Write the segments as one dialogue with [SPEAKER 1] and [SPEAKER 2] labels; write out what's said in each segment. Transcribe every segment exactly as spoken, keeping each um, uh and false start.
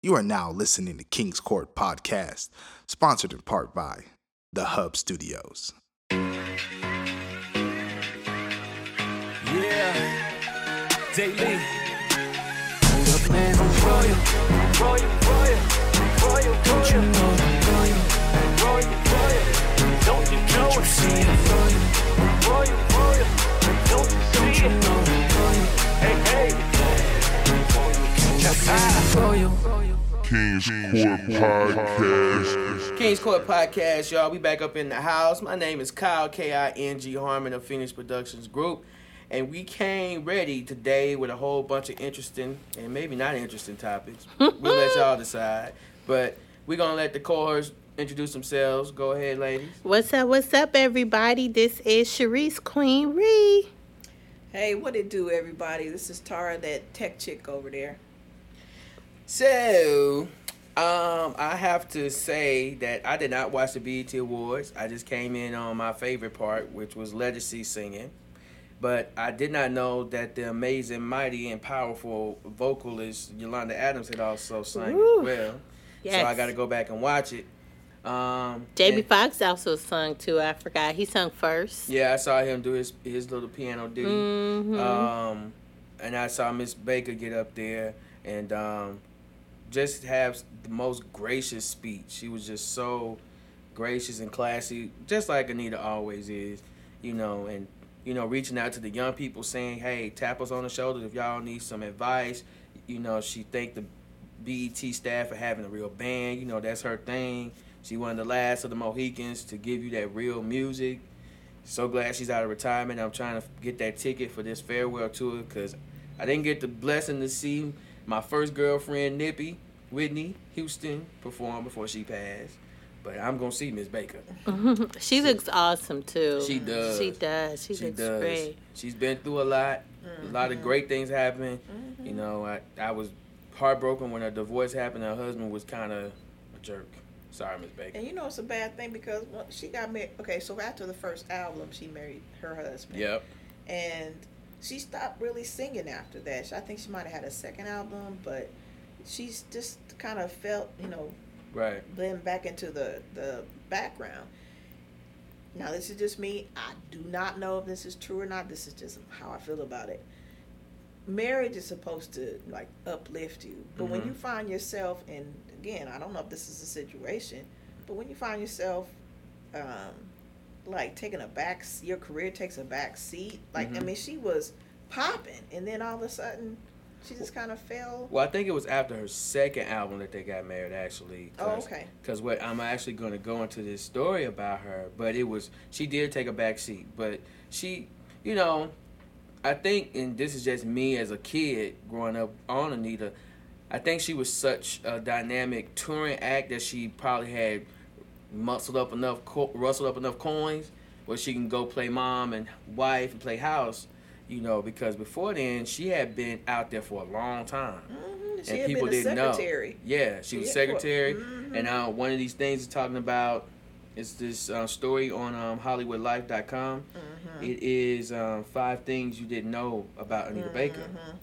[SPEAKER 1] You are now listening to King's Court Podcast, sponsored in part by The Hub Studios.
[SPEAKER 2] Yeah, Daily. Hold up, man, I'm royal, royal, royal, royal, don't you know I'm royal, royal, royal, don't you know it? See it, royal, royal, royal, don't you see it? Know I'm royal, hey, hey, that's high, royal.
[SPEAKER 3] King's Court Podcast.
[SPEAKER 4] King's Court Podcast, y'all. We back up in the house. My name is Kyle, K I N G Harmon of Phoenix Productions Group. And we came ready today with a whole bunch of interesting and maybe not interesting topics. We'll let y'all decide. But we're going to let the cohorts introduce themselves. Go ahead, ladies.
[SPEAKER 5] What's up, what's up, everybody? This is Sharice Queen Ree.
[SPEAKER 6] Hey, what it do, everybody? This is Tara, that tech chick over there.
[SPEAKER 4] So, um, I have to say that I did not watch the B E T Awards. I just came in on my favorite part, which was Legacy singing. But I did not know that the amazing, mighty, and powerful vocalist Yolanda Adams had also sung
[SPEAKER 5] Woo.
[SPEAKER 4] as well.
[SPEAKER 5] Yes.
[SPEAKER 4] So I got to go back and watch it. Um,
[SPEAKER 5] Jamie
[SPEAKER 4] and-
[SPEAKER 5] Foxx also sung too. I forgot. He sung first.
[SPEAKER 4] Yeah, I saw him do his his little piano ditty.
[SPEAKER 5] Mhm.
[SPEAKER 4] Um, and I saw Miss Baker get up there and um, just have the most gracious speech. She was just so gracious and classy, just like Anita always is, you know, and, you know, reaching out to the young people saying, hey, tap us on the shoulder if y'all need some advice. You know, she thanked the B E T staff for having a real band. You know, that's her thing. She one of the last of the Mohicans to give you that real music. So glad she's out of retirement. I'm trying to get that ticket for this farewell tour because I didn't get the blessing to see my first girlfriend, Nippy, Whitney Houston, perform before she passed. But I'm going to see Miss Baker.
[SPEAKER 5] She looks awesome too.
[SPEAKER 4] She does.
[SPEAKER 5] She does. She,
[SPEAKER 4] She
[SPEAKER 5] looks
[SPEAKER 4] does.
[SPEAKER 5] great.
[SPEAKER 4] She's been through a lot. A lot of great things happened. You know, I, I was heartbroken when her divorce happened. Her husband was kind of a jerk. Sorry, Miss Baker.
[SPEAKER 6] And you know it's a bad thing because when she got married. Okay, so after the first album, she married her husband.
[SPEAKER 4] Yep.
[SPEAKER 6] And she stopped really singing after that. I think she might have had a second album, but she's just kind of felt, you know,
[SPEAKER 4] Right.
[SPEAKER 6] blend back into the, the background. Now, this is just me. I do not know if this is true or not. This is just how I feel about it. Marriage is supposed to, like, uplift you. But when
[SPEAKER 4] Mhm.
[SPEAKER 6] you find yourself, and again, I don't know if this is a situation, but when you find yourself, um, like, taking a back, your career takes a back seat. Like, I
[SPEAKER 4] Mhm.
[SPEAKER 6] mean, she was popping, and then all of a sudden, she just kind of fell.
[SPEAKER 4] Well, I think it was after her second album that they got married, actually.
[SPEAKER 6] Oh, okay.
[SPEAKER 4] Because what I'm actually going to go into this story about her, but it was she did take a back seat, but she, you know, I think, and this is just me as a kid growing up on Anita, I think she was such a dynamic touring act that she probably had muscled up enough, co- rustled up enough coins where she can go play mom and wife and play house. You know, because before then she had been out there for a long time,
[SPEAKER 6] Mhm. She
[SPEAKER 4] and
[SPEAKER 6] had
[SPEAKER 4] people
[SPEAKER 6] been a
[SPEAKER 4] didn't
[SPEAKER 6] secretary.
[SPEAKER 4] know. Yeah, she was
[SPEAKER 6] Yeah,
[SPEAKER 4] secretary,
[SPEAKER 6] mhm.
[SPEAKER 4] and uh, one of these things is talking about is this uh, story on um, Hollywood Life dot com.
[SPEAKER 6] Mhm.
[SPEAKER 4] It is um, five things you didn't know about Anita Baker.
[SPEAKER 6] Mhm.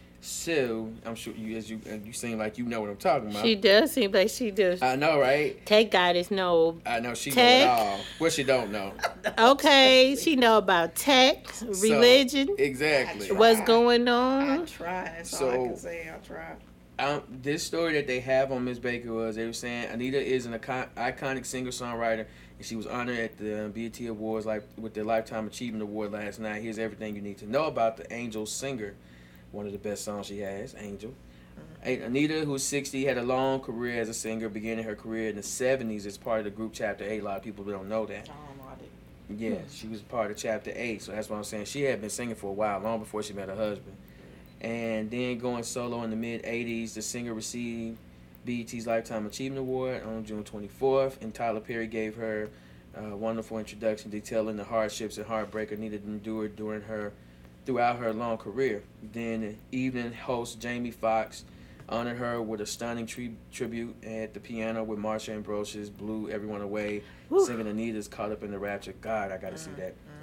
[SPEAKER 4] So I'm sure you, as you, uh, you seem like you know what I'm talking about.
[SPEAKER 5] She does seem like she does.
[SPEAKER 4] I know, right?
[SPEAKER 5] Tech goddess know.
[SPEAKER 4] I know she know
[SPEAKER 5] Tech.
[SPEAKER 4] it all. What she don't know.
[SPEAKER 5] Okay, she know about tech, religion,
[SPEAKER 4] So, exactly.
[SPEAKER 5] what's going
[SPEAKER 6] I
[SPEAKER 5] on.
[SPEAKER 6] tried. That's all
[SPEAKER 4] So-
[SPEAKER 6] I can say. I tried.
[SPEAKER 4] Um, this story that they have on Miss Baker was they were saying Anita is an icon- iconic singer-songwriter, and she was honored at the B E T Awards like with the Lifetime Achievement Award last night. Here's everything you need to know about the Angel Singer, one of the best songs she has, Angel. A- Anita, who's sixty, had a long career as a singer, beginning her career in the seventies as part of the group Chapter eight. A lot of people don't know that.
[SPEAKER 6] I don't know. I didn't.
[SPEAKER 4] Yeah, she was part of Chapter eight, so that's what I'm saying. She had been singing for a while, long before she met her husband. And then going solo in the mid-eighties, the singer received B E T's Lifetime Achievement Award on June twenty-fourth, and Tyler Perry gave her a wonderful introduction detailing the hardships and heartbreak Anita endured during her, throughout her long career. Then evening host Jamie Foxx honored her with a stunning tri- tribute at the piano with Marsha Ambrosius, Blew Everyone Away,
[SPEAKER 5] Whew.
[SPEAKER 4] singing Anita's Caught Up in the Rapture. God, I got to see that.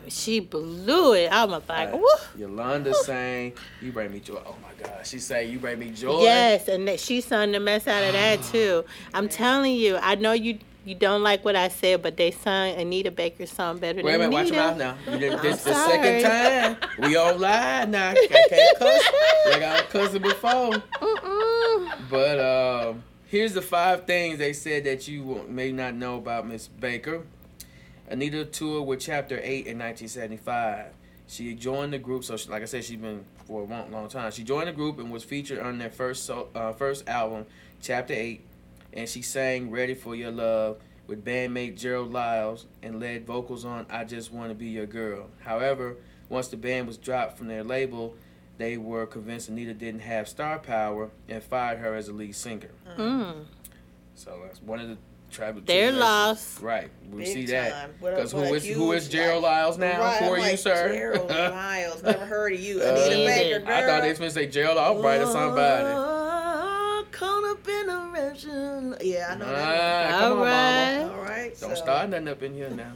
[SPEAKER 5] She blew it. I was like,
[SPEAKER 4] Uh,
[SPEAKER 5] woo.
[SPEAKER 4] Yolanda sang, "You bring me joy." Oh my God, she sang, "You bring me joy."
[SPEAKER 5] Yes, and that she sung the mess out of that too. I'm telling you, I know you you don't like what I said, but they sung Anita Baker's song better
[SPEAKER 4] Wait a
[SPEAKER 5] than
[SPEAKER 4] minute, watch
[SPEAKER 5] Anita.
[SPEAKER 4] your mouth now. You did, this
[SPEAKER 5] I'm
[SPEAKER 4] the second
[SPEAKER 5] sorry.
[SPEAKER 4] time. We on live now. I can't cuss like I was cussing before.
[SPEAKER 5] Mm-mm.
[SPEAKER 4] But um, here's the five things they said that you may not know about Miss Baker. Anita toured with Chapter eight in nineteen seventy-five. She joined the group, so she, like I said, she's been for a long, long time. She joined the group and was featured on their first so, uh, first album, Chapter eight, and she sang "Ready for Your Love" with bandmate Gerald Lyles and led vocals on "I Just Want to Be Your Girl." However, once the band was dropped from their label, they were convinced Anita didn't have star power and fired her as a lead singer.
[SPEAKER 5] Mm.
[SPEAKER 4] So that's one of the tribal.
[SPEAKER 5] They're
[SPEAKER 4] tribulations.
[SPEAKER 5] lost.
[SPEAKER 4] Right, we
[SPEAKER 6] Big
[SPEAKER 4] see
[SPEAKER 6] time.
[SPEAKER 4] that
[SPEAKER 6] What a-
[SPEAKER 4] because who
[SPEAKER 6] what a
[SPEAKER 4] is who is
[SPEAKER 6] huge,
[SPEAKER 4] Gerald
[SPEAKER 6] like-
[SPEAKER 4] Lyles now
[SPEAKER 6] Right,
[SPEAKER 4] for
[SPEAKER 6] I'm
[SPEAKER 4] you,
[SPEAKER 6] like,
[SPEAKER 4] sir?
[SPEAKER 6] Gerald Lyles, never heard of you.
[SPEAKER 4] Uh,
[SPEAKER 6] Anita
[SPEAKER 5] Me
[SPEAKER 6] Baker,
[SPEAKER 5] neither.
[SPEAKER 6] girl.
[SPEAKER 4] I thought they was gonna say Gerald Albright or somebody.
[SPEAKER 6] Oh, caught up in a revolution. Yeah, I know that.
[SPEAKER 4] Ah, come
[SPEAKER 5] All
[SPEAKER 4] on,
[SPEAKER 5] right.
[SPEAKER 4] mama.
[SPEAKER 6] All right.
[SPEAKER 4] Don't
[SPEAKER 6] so.
[SPEAKER 4] start nothing up in here now.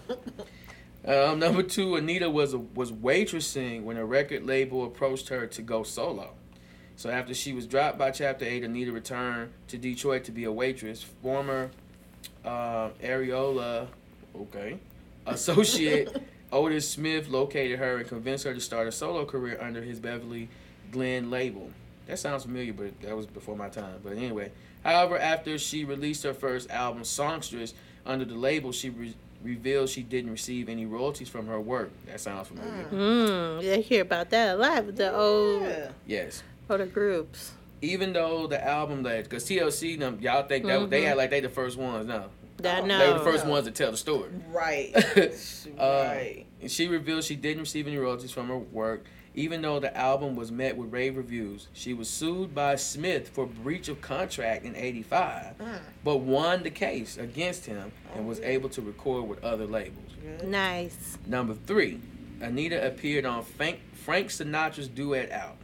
[SPEAKER 4] um, number two, Anita was a, was waitressing when a record label approached her to go solo. So after she was dropped by Chapter eight, Anita returned to Detroit to be a waitress. Former uh, Areola, okay, associate Otis Smith located her and convinced her to start a solo career under his Beverly Glen label. That sounds familiar, but that was before my time. But anyway, however, after she released her first album, Songstress, under the label, she re- revealed she didn't receive any royalties from her work. That sounds familiar.
[SPEAKER 5] Mm. You hear about that a lot with the old
[SPEAKER 6] Yeah.
[SPEAKER 4] Yes.
[SPEAKER 5] older groups.
[SPEAKER 4] Even though the album that, because T L C, them, y'all think that they
[SPEAKER 5] Mhm.
[SPEAKER 4] act like they the first ones. No,
[SPEAKER 5] That
[SPEAKER 6] Oh,
[SPEAKER 5] no.
[SPEAKER 4] they were the first
[SPEAKER 6] No.
[SPEAKER 4] ones to tell the story.
[SPEAKER 6] Right.
[SPEAKER 4] Uh,
[SPEAKER 6] right.
[SPEAKER 4] And she revealed she didn't receive any royalties from her work, even though the album was met with rave reviews. She was sued by Smith for breach of contract in eighty-five,
[SPEAKER 6] Mm.
[SPEAKER 4] but won the case against him and was able to record with other labels.
[SPEAKER 6] Good.
[SPEAKER 5] Nice.
[SPEAKER 4] Number three, Anita appeared on Frank, Frank Sinatra's duet albums.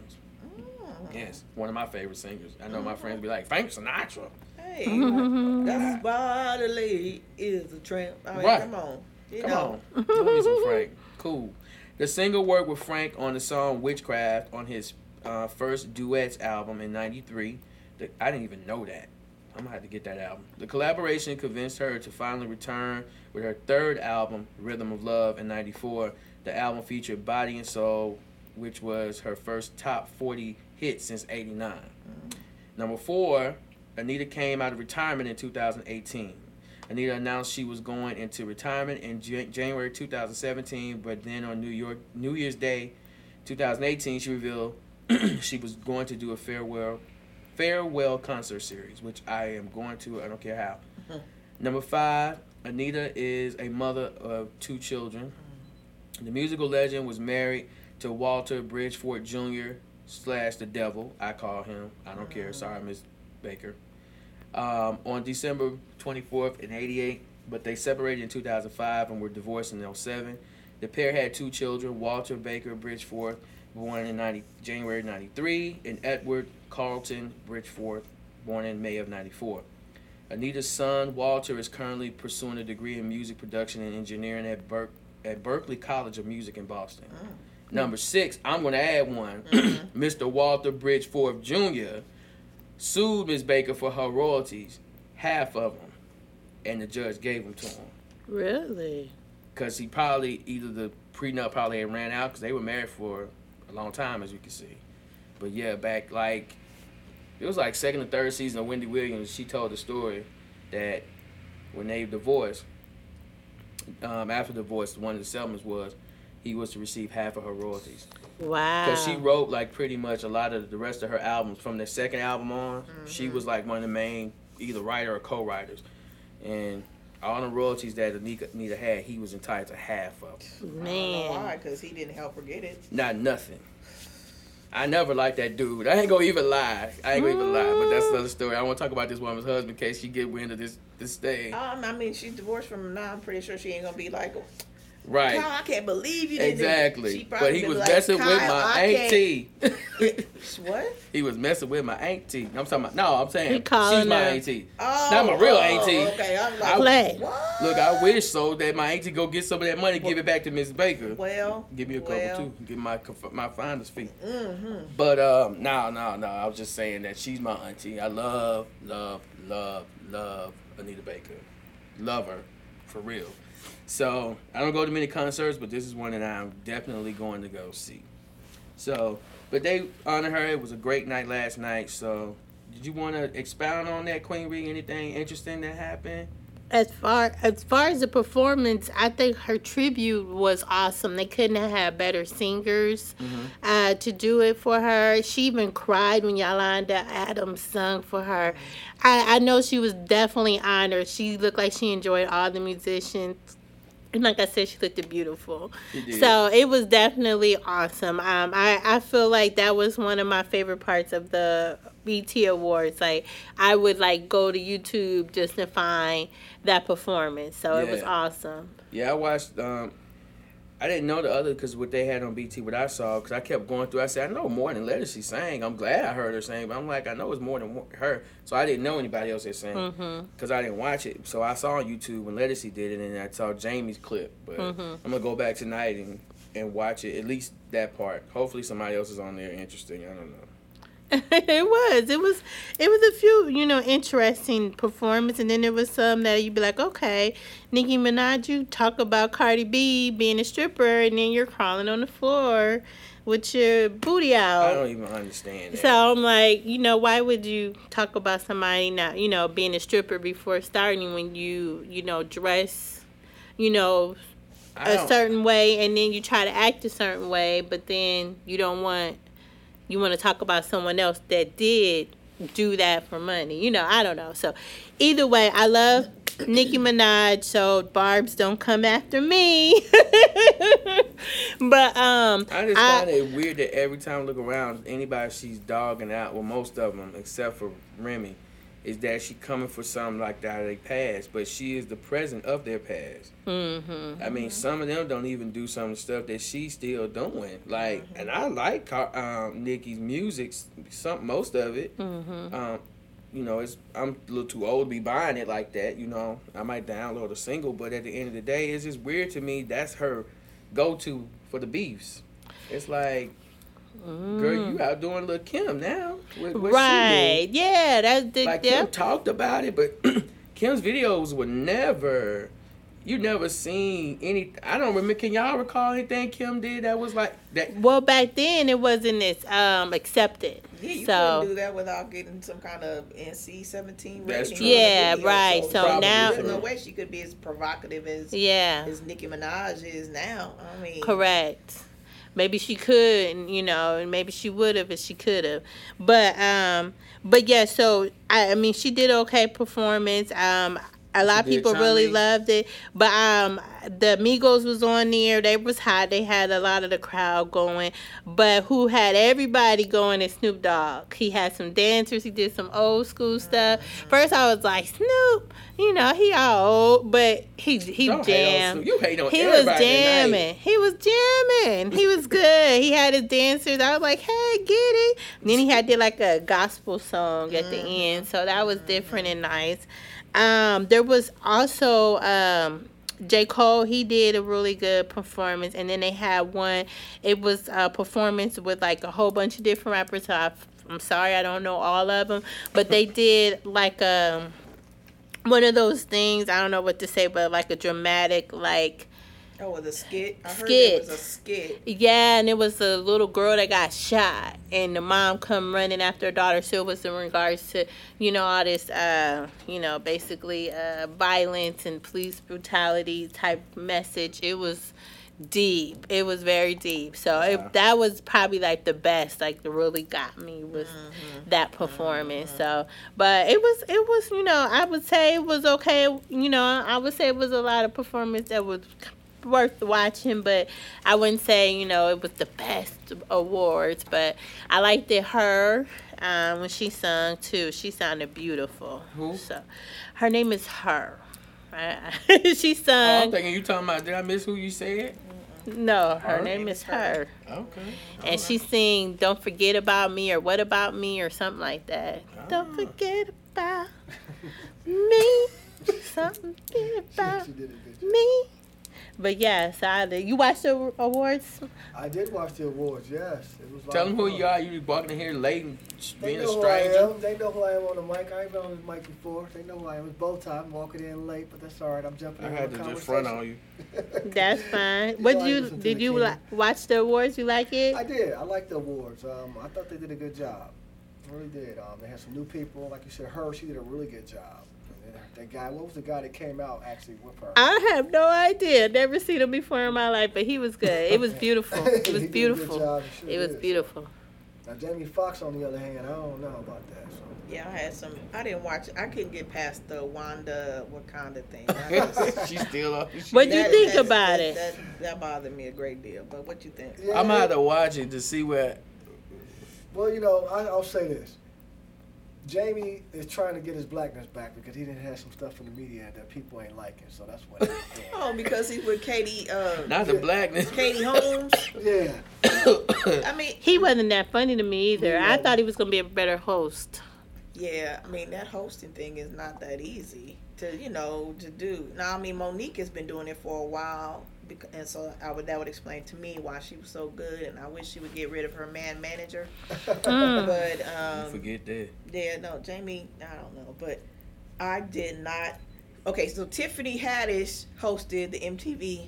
[SPEAKER 6] Mm.
[SPEAKER 4] Yes, one of my favorite singers. I know my friends be like, Frank Sinatra.
[SPEAKER 6] Hey, that's bodily is a tramp. I mean,
[SPEAKER 4] Right.
[SPEAKER 6] come on. You
[SPEAKER 4] Come
[SPEAKER 6] know.
[SPEAKER 4] on. Give me some Frank. Cool. The singer worked with Frank on the song Witchcraft on his uh, first Duets album in ninety-three. The, I didn't even know that. I'm going to have to get that album. The collaboration convinced her to finally return with her third album, Rhythm of Love, in ninety-four. The album featured Body and Soul, which was her first top forty hit since eighty-nine. Number four, Anita came out of retirement in two thousand eighteen. Anita announced she was going into retirement in Jan- January two thousand seventeen, but then on New York New Year's Day, two thousand eighteen, she revealed she was going to do a farewell farewell concert series, which I am going to. I don't care how. Number five, Anita is a mother of two children. The musical legend was married to Walter Bridgeford Junior slash the devil. I call him. I don't care. Sorry, Miss Baker. Um, on December twenty-fourth in eighty-eight, but they separated in two thousand five and were divorced in oh seven. The pair had two children, Walter Baker Bridgeforth, born in ninety, January ninety-three, and Edward Carlton Bridgeforth, born in May of ninety-four. Anita's son, Walter, is currently pursuing a degree in music production and engineering at, Ber- at Berklee College of Music in Boston. Number six, I'm going to add one. Mister Walter Bridgeforth Junior sued Miss Baker for her royalties, half of them, and the judge gave them to him.
[SPEAKER 5] Really?
[SPEAKER 4] Because he probably, either the prenup probably had ran out, because they were married for a long time, as you can see. But yeah, back like, it was like second or third season of Wendy Williams, she told the story that when they divorced, um, after divorce, one of the settlements was he was to receive half of her royalties.
[SPEAKER 5] Wow.
[SPEAKER 4] Because she wrote like pretty much a lot of the rest of her albums from the second album on. She was like one of the main either writer or co-writers, and all the royalties that Anita, Anita had, he was entitled to half of.
[SPEAKER 6] I don't know
[SPEAKER 5] Man.
[SPEAKER 6] why, because he didn't help her get it.
[SPEAKER 4] Not nothing. I never liked that dude. I ain't gonna even lie. I ain't gonna even lie. But that's another story. I want to talk about this woman's husband in case she get wind of this this thing.
[SPEAKER 6] Um, I mean, she's divorced from him now. I'm pretty sure she ain't gonna be like,
[SPEAKER 4] Right.
[SPEAKER 6] Kyle, I can't believe you didn't.
[SPEAKER 4] Exactly.
[SPEAKER 6] She probably
[SPEAKER 4] But he
[SPEAKER 6] been
[SPEAKER 4] was
[SPEAKER 6] like,
[SPEAKER 4] messing with
[SPEAKER 6] Kyle,
[SPEAKER 4] my
[SPEAKER 6] I
[SPEAKER 4] auntie.
[SPEAKER 6] can't- What?
[SPEAKER 4] He was messing with my auntie. I'm talking about, no, I'm
[SPEAKER 5] He
[SPEAKER 4] saying
[SPEAKER 5] calling
[SPEAKER 4] she's my
[SPEAKER 5] her-
[SPEAKER 4] auntie.
[SPEAKER 6] Oh,
[SPEAKER 4] Not my real
[SPEAKER 6] oh,
[SPEAKER 4] auntie.
[SPEAKER 6] Okay, I'm like,
[SPEAKER 4] I-
[SPEAKER 5] Play.
[SPEAKER 6] what?
[SPEAKER 4] Look, I wish so that my auntie go get some of that money, give it back to Miss Baker.
[SPEAKER 6] Well,
[SPEAKER 4] Give me a couple
[SPEAKER 6] well,
[SPEAKER 4] too. Give my my finder's fee.
[SPEAKER 6] Mm-hmm.
[SPEAKER 4] But um, no, no, no. I was just saying that she's my auntie. I love, love, love, love Anita Baker. Love her, for real. So I don't go to many concerts, but this is one that I'm definitely going to go see. So, but they honor her. It was a great night last night. So, did you want to expound on that, Queen Ree? Anything interesting that happened?
[SPEAKER 5] As far as far as the performance, I think her tribute was awesome. They couldn't have had better singers uh, to do it for her. She even cried when Yolanda Adams sung for her. I, I know she was definitely honored. She looked like she enjoyed all the musicians. And like I said, she looked beautiful.
[SPEAKER 4] She did.
[SPEAKER 5] So it was definitely awesome. Um, I, I feel like that was one of my favorite parts of the B E T Awards. Like, I would like go to YouTube just to find that performance. So it was
[SPEAKER 4] Yeah.
[SPEAKER 5] awesome.
[SPEAKER 4] Yeah, I watched. Um, I didn't know the other because what they had on B T, what I saw, because I kept going through. I said, I know more than Letty she sang. I'm glad I heard her sing, but I'm like, I know it's more than her. So I didn't know anybody else that sang because I didn't watch it. So I saw on YouTube when Letty did it, and I saw Jamie's clip. But I'm gonna go back tonight and and watch it, at least that part. Hopefully somebody else is on there interesting. I don't know.
[SPEAKER 5] It was. It was it was a few, you know, interesting performance, and then there was some that you'd be like, okay, Nicki Minaj, you talk about Cardi B being a stripper, and then you're crawling on the floor with your booty out.
[SPEAKER 4] I don't even understand that.
[SPEAKER 5] So I'm like, you know, why would you talk about somebody not, you know, being a stripper before starting when you, you know, dress, you know,
[SPEAKER 4] I
[SPEAKER 5] a
[SPEAKER 4] don't-
[SPEAKER 5] certain way, and then you try to act a certain way, but then you don't want, you want to talk about someone else that did do that for money. You know, I don't know. So either way, I love Nicki Minaj, so Barb's don't come after me. But um
[SPEAKER 4] I just
[SPEAKER 5] I-
[SPEAKER 4] find it weird that every time I look around, anybody she's dogging out, well, most of them, except for Remy, is that she coming for something like that out of their past, but she is the present of their past.
[SPEAKER 5] Mhm.
[SPEAKER 4] I mean, some of them don't even do some of the stuff that she's still doing. Like, and I like Car- um, Nicki's music, some most of it.
[SPEAKER 5] Mhm.
[SPEAKER 4] Um, you know, it's I'm a little too old to be buying it like that. You know, I might download a single, but at the end of the day, it's just weird to me. That's her go-to for the beefs. It's like, girl, you out doing Lil' Kim now. What, what she
[SPEAKER 5] Right.
[SPEAKER 4] did.
[SPEAKER 5] Yeah, that's the
[SPEAKER 4] Like,
[SPEAKER 5] yeah.
[SPEAKER 4] Kim talked about it, but Kim's videos were never, you never seen any, I don't remember, can y'all recall anything Kim did that was like, that?
[SPEAKER 5] Well, back then it wasn't as um accepted.
[SPEAKER 6] Yeah, you
[SPEAKER 5] so
[SPEAKER 6] couldn't do that without getting some kind of N C seventeen
[SPEAKER 4] That's
[SPEAKER 6] rating.
[SPEAKER 4] true.
[SPEAKER 6] on the
[SPEAKER 5] Yeah,
[SPEAKER 6] video,
[SPEAKER 5] right. So
[SPEAKER 4] Probably
[SPEAKER 5] now,
[SPEAKER 6] there's no
[SPEAKER 4] true.
[SPEAKER 6] way she could be as provocative as
[SPEAKER 5] yeah,
[SPEAKER 6] as Nicki Minaj is now. I mean,
[SPEAKER 5] correct. Maybe she could, and, you know, and maybe she would have if she could have. But um, but yeah. So I, I mean, she did okay performance. Um, a lot of
[SPEAKER 4] did
[SPEAKER 5] people really
[SPEAKER 4] Chun-Li.
[SPEAKER 5] loved it. But um, the Migos was on there. They was hot. They had a lot of the crowd going. But who had everybody going is Snoop Dogg. He had some dancers. He did some old school stuff. First, I was like, Snoop, you know, he all old, but he he
[SPEAKER 4] Don't hate on
[SPEAKER 5] jammed.
[SPEAKER 4] Snoop. You hate on
[SPEAKER 5] He was
[SPEAKER 4] everybody tonight.
[SPEAKER 5] jamming. He was jamming. He was good. He had his dancers. I was like, hey, get it. And then he had did like a gospel song at the end. So that was different and nice. Um, there was also um, J. Cole. He did a really good performance. And then they had one. It was a performance with like a whole bunch of different rappers. So I, I'm sorry, I don't know all of them. But they did like a, one of those things. I don't know what to say, but like a dramatic, like,
[SPEAKER 6] oh, with a skit. I heard
[SPEAKER 5] Skit.
[SPEAKER 6] it was a skit.
[SPEAKER 5] yeah, and it was a little girl that got shot, and the mom come running after her daughter. So it was in regards to, you know, all this, uh, you know, basically uh, violence and police brutality type message. It was deep. It was very deep. So
[SPEAKER 4] Yeah.
[SPEAKER 5] it, that was probably like the best. Like, that really got me was that performance. So, but it was, it was, you know, I would say it was okay. You know, I would say it was a lot of performance that was worth watching, but I wouldn't say, you know, it was the best awards. But I liked it her um, when she sung too. She sounded beautiful.
[SPEAKER 4] Who?
[SPEAKER 5] So her name is Her. I, I, she
[SPEAKER 4] Oh, I'm
[SPEAKER 5] sung.
[SPEAKER 4] thinking you talking about. Did I miss who you said?
[SPEAKER 5] No, her
[SPEAKER 4] Her
[SPEAKER 5] name is her.
[SPEAKER 4] Okay.
[SPEAKER 5] And she sing "Don't Forget About Me" or "What About Me" or something like that.
[SPEAKER 4] Ah.
[SPEAKER 5] Don't forget about me. Something about
[SPEAKER 7] She did a good job.
[SPEAKER 5] me. But yes, I did. You watched the awards?
[SPEAKER 7] I did watch the awards, yes. It was
[SPEAKER 4] Tell
[SPEAKER 7] like
[SPEAKER 4] them who
[SPEAKER 7] fun.
[SPEAKER 4] you are. You walking in here late and
[SPEAKER 7] They
[SPEAKER 4] being a
[SPEAKER 7] know who I
[SPEAKER 4] stranger.
[SPEAKER 7] am. They know who I am on the mic. I ain't been on this mic before. They know who I am. It's bow time, walking in late, but that's all right. I'm jumping
[SPEAKER 4] I
[SPEAKER 7] in
[SPEAKER 4] had
[SPEAKER 7] on
[SPEAKER 4] to
[SPEAKER 7] the
[SPEAKER 4] just front
[SPEAKER 7] conversation.
[SPEAKER 4] on you.
[SPEAKER 5] That's fine.
[SPEAKER 7] You
[SPEAKER 5] What
[SPEAKER 7] know I
[SPEAKER 5] did you
[SPEAKER 7] listen to
[SPEAKER 5] did
[SPEAKER 7] the
[SPEAKER 5] you
[SPEAKER 7] king.
[SPEAKER 5] li- watch the awards? You like it?
[SPEAKER 7] I did. I liked the awards. Um, I thought they did a good job. I really did. Um, they had some new people. Like you said, her, she did a really good job. And then that guy, what was the guy that came out actually with her?
[SPEAKER 5] I have no idea. Never seen him before in my life, but he was good. It was beautiful. It
[SPEAKER 7] He
[SPEAKER 5] was
[SPEAKER 7] did a good
[SPEAKER 5] beautiful.
[SPEAKER 7] job. He sure
[SPEAKER 5] It was
[SPEAKER 7] did.
[SPEAKER 5] beautiful.
[SPEAKER 7] Now, Jamie Foxx, on the other hand, I don't know about that. So.
[SPEAKER 6] Yeah, I had some. I didn't watch. I couldn't get past the Wanda Wakanda thing. I just-
[SPEAKER 4] She's still up.
[SPEAKER 5] What'd you
[SPEAKER 6] that-
[SPEAKER 5] think
[SPEAKER 6] that-
[SPEAKER 5] about
[SPEAKER 6] that,
[SPEAKER 5] it?
[SPEAKER 6] That, that bothered me a great deal. But what you think?
[SPEAKER 7] Yeah,
[SPEAKER 4] I'm gonna have
[SPEAKER 7] it-
[SPEAKER 4] to watch it to see where.
[SPEAKER 7] Well, you know, I, I'll say this. Jamie is trying to get his blackness back because he didn't have some stuff in the media that people ain't liking. So that's what he's doing.
[SPEAKER 6] Oh, because he's with Katie. Uh,
[SPEAKER 4] Not the blackness.
[SPEAKER 6] Katie Holmes.
[SPEAKER 7] Yeah.
[SPEAKER 6] I mean,
[SPEAKER 5] He wasn't that funny to me either. I
[SPEAKER 7] Yeah.
[SPEAKER 5] thought he was gonna be a better host.
[SPEAKER 6] yeah. I mean, that hosting thing is not that easy to, you know, to do. Now, I mean, Monique has been doing it for a while, bec- and so I would that would explain to me why she was so good. And I wish she would get rid of her man manager.
[SPEAKER 5] Mm.
[SPEAKER 6] But um,
[SPEAKER 4] Forget that.
[SPEAKER 6] yeah, no, Jamie, I don't know, but I did not. Okay, so Tiffany Haddish hosted the M T V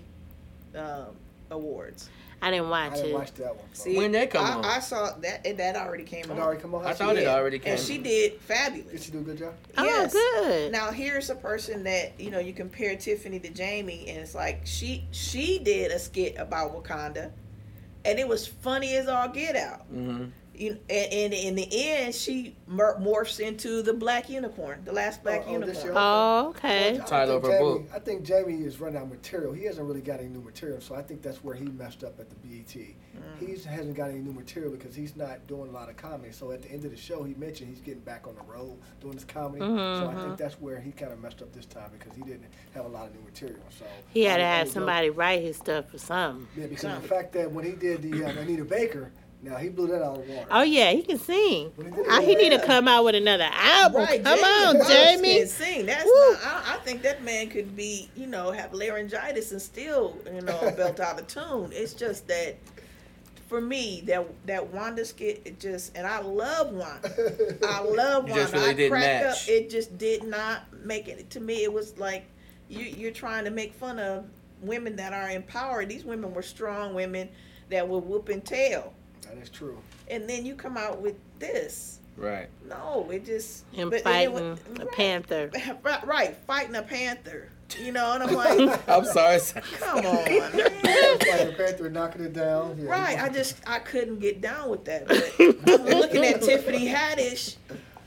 [SPEAKER 6] um, awards.
[SPEAKER 5] I didn't
[SPEAKER 7] I
[SPEAKER 5] watch
[SPEAKER 7] didn't
[SPEAKER 5] it.
[SPEAKER 7] watch that one. So.
[SPEAKER 6] See,
[SPEAKER 4] When that come
[SPEAKER 6] I,
[SPEAKER 4] on?
[SPEAKER 6] I saw that it, that already came
[SPEAKER 7] It
[SPEAKER 6] on.
[SPEAKER 7] already come on?
[SPEAKER 4] I
[SPEAKER 7] How
[SPEAKER 4] thought
[SPEAKER 7] she-
[SPEAKER 4] it already came.
[SPEAKER 6] and she did fabulous.
[SPEAKER 7] Did she do a good job?
[SPEAKER 5] Oh,
[SPEAKER 6] Yes.
[SPEAKER 5] good.
[SPEAKER 6] Now here's a person that you know you compare Tiffany to Jamie, and it's like she she did a skit about Wakanda, and it was funny as all get out.
[SPEAKER 4] Mm-hmm.
[SPEAKER 6] You and, and in the end, she mor- morphs into the black unicorn, the last black
[SPEAKER 7] Oh, oh, this
[SPEAKER 6] unicorn.
[SPEAKER 7] year?
[SPEAKER 5] Oh, okay.
[SPEAKER 7] I
[SPEAKER 4] Title
[SPEAKER 7] think
[SPEAKER 4] of her
[SPEAKER 7] Jamie,
[SPEAKER 4] book.
[SPEAKER 7] I think Jamie is running out of material. He hasn't really got any new material, so I think that's where he messed up at the B E T.
[SPEAKER 6] Mm.
[SPEAKER 7] He hasn't got any new material because he's not doing a lot of comedy. So at the end of the show, he mentioned he's getting back on the road doing his comedy. So I
[SPEAKER 5] Mhm.
[SPEAKER 7] think that's where he kind of messed up this time because he didn't have a lot of new material. So
[SPEAKER 5] He had to
[SPEAKER 7] I would- I
[SPEAKER 5] have
[SPEAKER 7] would go-
[SPEAKER 5] somebody write his stuff or something.
[SPEAKER 7] Yeah, because the fact that when he did the uh, Anita Baker, now he blew that out of the water.
[SPEAKER 5] Oh yeah, he can sing.
[SPEAKER 7] When he did
[SPEAKER 5] I,
[SPEAKER 7] it,
[SPEAKER 5] he need to
[SPEAKER 6] yeah.
[SPEAKER 5] come out with another album.
[SPEAKER 6] Right,
[SPEAKER 5] Come
[SPEAKER 6] Jamie
[SPEAKER 5] on,
[SPEAKER 6] Foxx
[SPEAKER 5] Jamie.
[SPEAKER 6] can sing. That's
[SPEAKER 5] Woo.
[SPEAKER 6] not. I, I think that man could be, you know, have laryngitis and still, you know, belt out a tune. It's just that, for me, that that Wanda skit, it just, and I love Wanda. I love
[SPEAKER 4] You
[SPEAKER 6] Wanda.
[SPEAKER 4] just really
[SPEAKER 6] I
[SPEAKER 4] didn't
[SPEAKER 6] cracked
[SPEAKER 4] match.
[SPEAKER 6] up. It just did not make it. To me, it was like you, you're trying to make fun of women that are empowered. These women were strong women that were whooping tail,
[SPEAKER 7] That is true.
[SPEAKER 6] and then you come out with this.
[SPEAKER 4] Right.
[SPEAKER 6] No, it just
[SPEAKER 5] And
[SPEAKER 6] but-
[SPEAKER 5] fighting
[SPEAKER 6] it
[SPEAKER 5] a
[SPEAKER 6] wa-
[SPEAKER 5] panther.
[SPEAKER 6] Right, right, fighting a panther. You know, and I'm like,
[SPEAKER 4] I'm sorry.
[SPEAKER 6] come on, man.
[SPEAKER 7] Like the Panther knocking it down. Yeah,
[SPEAKER 6] Right,
[SPEAKER 7] he-
[SPEAKER 6] I just I couldn't get down with that. But I'm looking at Tiffany Haddish,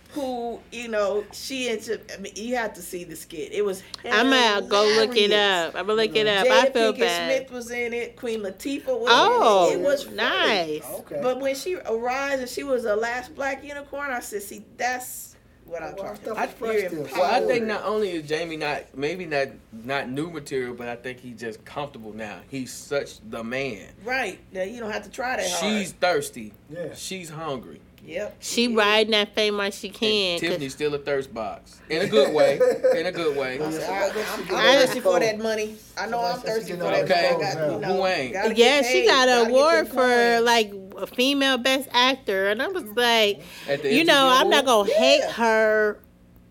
[SPEAKER 6] who you know she into. I mean, you have to see the skit. It was.
[SPEAKER 5] I'm gonna go look it
[SPEAKER 6] hilarious.
[SPEAKER 5] up. I'm gonna look it up.
[SPEAKER 6] Jada
[SPEAKER 5] I feel
[SPEAKER 6] Pinkett
[SPEAKER 5] bad.
[SPEAKER 6] Smith was in it. Queen Latifah was
[SPEAKER 5] Oh,
[SPEAKER 6] in it. It was funny.
[SPEAKER 5] nice.
[SPEAKER 7] Okay.
[SPEAKER 6] But when she arrived and she was the last black unicorn, I said, "See, that's what I'm
[SPEAKER 7] Well,
[SPEAKER 6] talking
[SPEAKER 7] stuff
[SPEAKER 6] about."
[SPEAKER 7] is fresh
[SPEAKER 6] You're
[SPEAKER 7] still.
[SPEAKER 6] empowered.
[SPEAKER 4] Well, I think not only is Jamie not maybe not not new material, but I think he's just comfortable now. He's such the man.
[SPEAKER 6] Right, now you don't have to try that hard.
[SPEAKER 4] She's thirsty.
[SPEAKER 7] Yeah.
[SPEAKER 4] She's hungry.
[SPEAKER 6] Yep.
[SPEAKER 5] She riding that fame while she
[SPEAKER 4] And
[SPEAKER 5] can. 'cause-
[SPEAKER 4] Tiffany's still a thirst box in a good way. In a good way.
[SPEAKER 6] I, am
[SPEAKER 7] I-
[SPEAKER 6] thirsty for that money. I know I'm thirsty for that
[SPEAKER 4] Okay.
[SPEAKER 6] money. I got, you know,
[SPEAKER 4] Who ain't?
[SPEAKER 6] gotta get
[SPEAKER 5] Yeah, she
[SPEAKER 6] paid.
[SPEAKER 5] got
[SPEAKER 6] Gotta
[SPEAKER 5] an
[SPEAKER 6] get
[SPEAKER 5] award
[SPEAKER 6] them
[SPEAKER 5] for
[SPEAKER 6] coins.
[SPEAKER 5] like a female best actor, and I was like,
[SPEAKER 4] At the
[SPEAKER 5] you
[SPEAKER 4] M T V
[SPEAKER 5] know, I'm not
[SPEAKER 4] Awards.
[SPEAKER 5] gonna hate her,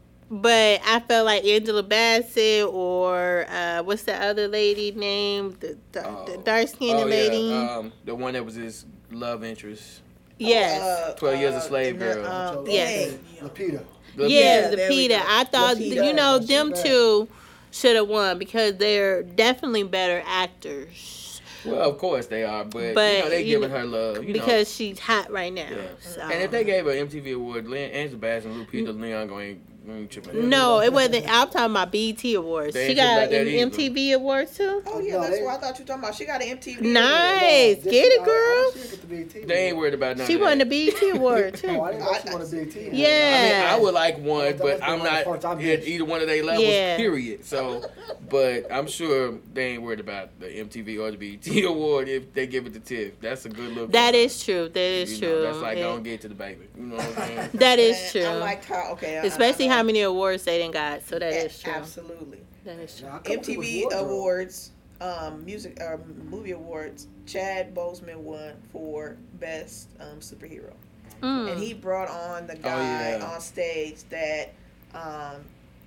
[SPEAKER 5] but I felt like Angela Bassett or uh, what's the other lady named, the, the, the
[SPEAKER 4] Oh.
[SPEAKER 5] dark skinned
[SPEAKER 4] Oh,
[SPEAKER 5] lady.
[SPEAKER 4] Yeah. Um, the one that was his love interest.
[SPEAKER 5] yes.
[SPEAKER 6] Uh,
[SPEAKER 4] twelve years a
[SPEAKER 6] uh,
[SPEAKER 4] Slave
[SPEAKER 6] and the,
[SPEAKER 4] Girl.
[SPEAKER 6] um,
[SPEAKER 7] So,
[SPEAKER 5] Yes.
[SPEAKER 7] okay, Lupita.
[SPEAKER 4] The-
[SPEAKER 5] Yeah,
[SPEAKER 6] Yeah,
[SPEAKER 5] the
[SPEAKER 6] there we
[SPEAKER 5] Peter.
[SPEAKER 6] go.
[SPEAKER 5] I thought,
[SPEAKER 6] Lupita.
[SPEAKER 5] you know,
[SPEAKER 7] That's
[SPEAKER 5] them
[SPEAKER 7] bad.
[SPEAKER 5] two should have won because they're definitely better actors.
[SPEAKER 4] Well, of course they are, but,
[SPEAKER 5] But,
[SPEAKER 4] you know they
[SPEAKER 5] you
[SPEAKER 4] giving
[SPEAKER 5] know,
[SPEAKER 4] her love. You
[SPEAKER 5] because
[SPEAKER 4] know.
[SPEAKER 5] she's hot right now.
[SPEAKER 4] Yeah.
[SPEAKER 5] So.
[SPEAKER 4] And if they gave her an M T V award, Lynn, Angela Bass and Lupita Nyong'o ain't Mm, tripping.
[SPEAKER 5] No, it wasn't. I'm talking about B E T Awards.
[SPEAKER 4] They
[SPEAKER 5] She
[SPEAKER 4] ain't
[SPEAKER 5] got
[SPEAKER 4] about that
[SPEAKER 5] an
[SPEAKER 4] either.
[SPEAKER 5] M T V Awards too.
[SPEAKER 6] Oh yeah,
[SPEAKER 7] No,
[SPEAKER 6] that's
[SPEAKER 7] they-
[SPEAKER 6] what I thought you were talking about. She got an M T V.
[SPEAKER 5] Nice.
[SPEAKER 7] Did
[SPEAKER 5] Get
[SPEAKER 7] she-
[SPEAKER 5] it,
[SPEAKER 7] I- I
[SPEAKER 5] girl.
[SPEAKER 7] didn't see her get the B E T
[SPEAKER 4] They ain't
[SPEAKER 7] award.
[SPEAKER 4] worried about none
[SPEAKER 5] She
[SPEAKER 4] of
[SPEAKER 5] won the
[SPEAKER 4] that.
[SPEAKER 5] B E T Award
[SPEAKER 7] Oh,
[SPEAKER 5] too.
[SPEAKER 7] I didn't know she won a B E T award.
[SPEAKER 5] Yeah.
[SPEAKER 4] I mean, I would like one,
[SPEAKER 7] That
[SPEAKER 4] but
[SPEAKER 7] must be
[SPEAKER 4] I'm
[SPEAKER 7] one of the
[SPEAKER 4] not
[SPEAKER 7] parts I
[SPEAKER 4] at
[SPEAKER 7] missed.
[SPEAKER 4] either one of their levels,
[SPEAKER 5] Yeah.
[SPEAKER 4] period. So, but I'm sure they ain't worried about the M T V or the B E T award if they give it to Tiff. That's a good look.
[SPEAKER 5] That
[SPEAKER 4] for her.
[SPEAKER 5] is true. That is
[SPEAKER 4] You
[SPEAKER 5] true.
[SPEAKER 4] know, that's like
[SPEAKER 5] Yeah.
[SPEAKER 4] don't get to the baby. You know what I'm saying?
[SPEAKER 5] That is
[SPEAKER 6] And
[SPEAKER 5] true.
[SPEAKER 6] I liked how okay. I-
[SPEAKER 5] Especially
[SPEAKER 6] I,
[SPEAKER 5] how many awards they done got. So that is true.
[SPEAKER 6] Absolutely.
[SPEAKER 5] That is true.
[SPEAKER 7] Now, a couple
[SPEAKER 6] M T V
[SPEAKER 7] people's wardrobe.
[SPEAKER 6] Awards, um, music, uh, movie awards. Chad Boseman won for best um, superhero,
[SPEAKER 5] Mm.
[SPEAKER 6] and he brought on the guy
[SPEAKER 4] yeah.
[SPEAKER 6] on stage that um,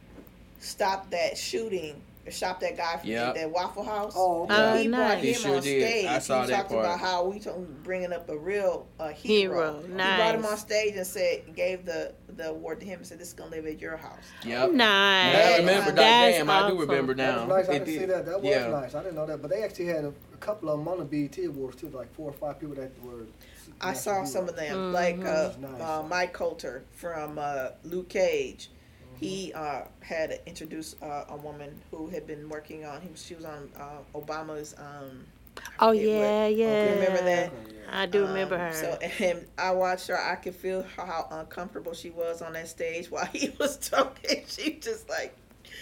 [SPEAKER 6] stopped that shooting. Shot that guy from
[SPEAKER 4] Yep.
[SPEAKER 6] that Waffle House.
[SPEAKER 7] Oh, okay.
[SPEAKER 5] Oh,
[SPEAKER 6] he brought
[SPEAKER 5] nice.
[SPEAKER 6] him
[SPEAKER 4] He sure
[SPEAKER 6] on
[SPEAKER 4] did.
[SPEAKER 6] stage.
[SPEAKER 4] I saw
[SPEAKER 6] he
[SPEAKER 4] that
[SPEAKER 6] talked
[SPEAKER 4] part.
[SPEAKER 6] about how we t- bringing up a real uh, hero.
[SPEAKER 5] Hero.
[SPEAKER 6] He brought him
[SPEAKER 5] Nice.
[SPEAKER 6] on stage and said, gave the the award to him and said, "This is gonna live at your house."
[SPEAKER 4] Yep.
[SPEAKER 5] Nice.
[SPEAKER 4] I remember that.
[SPEAKER 5] That's
[SPEAKER 4] Damn, I do
[SPEAKER 5] awesome.
[SPEAKER 4] remember
[SPEAKER 7] That
[SPEAKER 4] now.
[SPEAKER 7] was nice. I
[SPEAKER 4] It
[SPEAKER 7] didn't see
[SPEAKER 4] did.
[SPEAKER 7] that. That was
[SPEAKER 4] Yeah.
[SPEAKER 7] nice. I didn't know that. But they actually had a, a couple of them on the B E T awards too, like four or five people that were.
[SPEAKER 6] I saw some of them,
[SPEAKER 5] Mhm.
[SPEAKER 6] like uh,
[SPEAKER 7] Nice.
[SPEAKER 6] uh, Mike Coulter from uh, Luke Cage. He uh, had introduced uh, a woman who had been working on. He was, she was on uh, Obama's. Um,
[SPEAKER 5] Oh
[SPEAKER 6] it
[SPEAKER 5] yeah,
[SPEAKER 6] was-
[SPEAKER 5] yeah.
[SPEAKER 6] remember that?
[SPEAKER 5] I do remember
[SPEAKER 6] um,
[SPEAKER 5] her.
[SPEAKER 6] So and I watched her. I could feel how uncomfortable she was on that stage while he was talking. She just like,